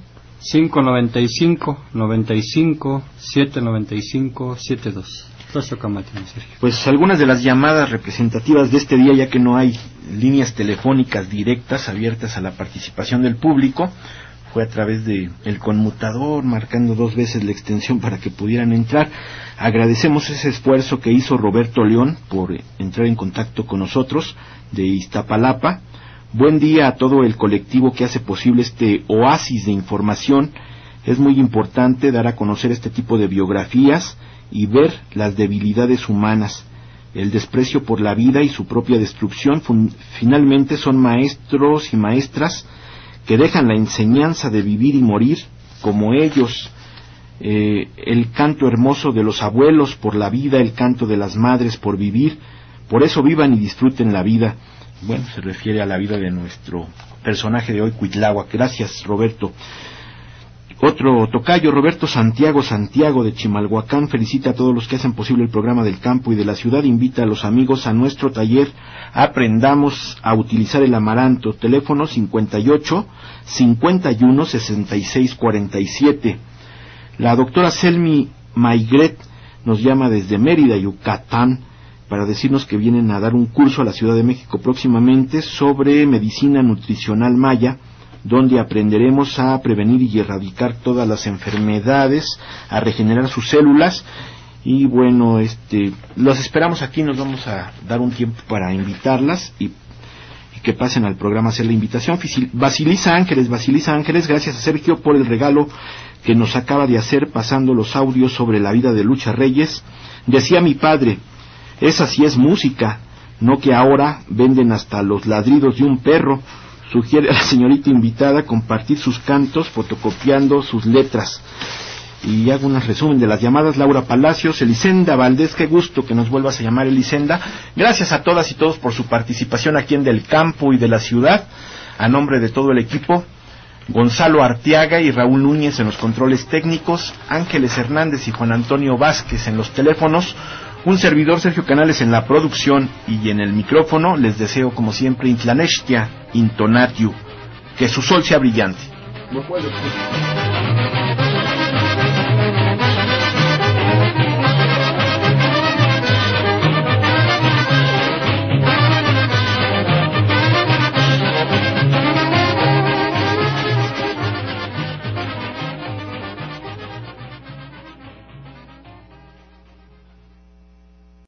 595 95 795 72. Pues algunas de las llamadas representativas de este día, ya que no hay líneas telefónicas directas abiertas a la participación del público, fue a través de el conmutador, marcando 2 veces la extensión para que pudieran entrar. Agradecemos ese esfuerzo que hizo Roberto León por entrar en contacto con nosotros de Iztapalapa. Buen día a todo el colectivo que hace posible este oasis de información. Es muy importante dar a conocer este tipo de biografías y ver las debilidades humanas. El desprecio por la vida y su propia destrucción finalmente son maestros y maestras que dejan la enseñanza de vivir y morir como ellos. El canto hermoso de los abuelos por la vida, el canto de las madres por vivir. Por eso vivan y disfruten la vida. Bueno, se refiere a la vida de nuestro personaje de hoy, Cuitláhuac. Gracias, Roberto. Otro tocayo, Roberto Santiago de Chimalhuacán, felicita a todos los que hacen posible el programa del campo y de la ciudad. Invita a los amigos a nuestro taller Aprendamos a utilizar el amaranto. Teléfono 58 51 66 47. La doctora Selmi Maigret nos llama desde Mérida, Yucatán, para decirnos que vienen a dar un curso a la Ciudad de México próximamente sobre medicina nutricional maya, donde aprenderemos a prevenir y erradicar todas las enfermedades, a regenerar sus células. Y bueno, los esperamos aquí. Nos vamos a dar un tiempo para invitarlas y que pasen al programa a hacer la invitación. Basilisa Ángeles, gracias a Sergio por el regalo que nos acaba de hacer pasando los audios sobre la vida de Lucha Reyes. Decía mi padre, Esa sí es música, no que ahora venden hasta los ladridos de un perro. Sugiere a la señorita invitada compartir sus cantos fotocopiando sus letras. Y hago un resumen de las llamadas. Laura Palacios, Elisenda Valdés, qué gusto que nos vuelvas a llamar, Elisenda. Gracias a todas y todos por su participación aquí en Del Campo y de la Ciudad. A nombre de todo el equipo, Gonzalo Arteaga y Raúl Núñez en los controles técnicos, Ángeles Hernández y Juan Antonio Vázquez en los teléfonos, un servidor Sergio Canales en la producción y en el micrófono, les deseo como siempre Intlanestia, Intonatiu, que su sol sea brillante. No puedo.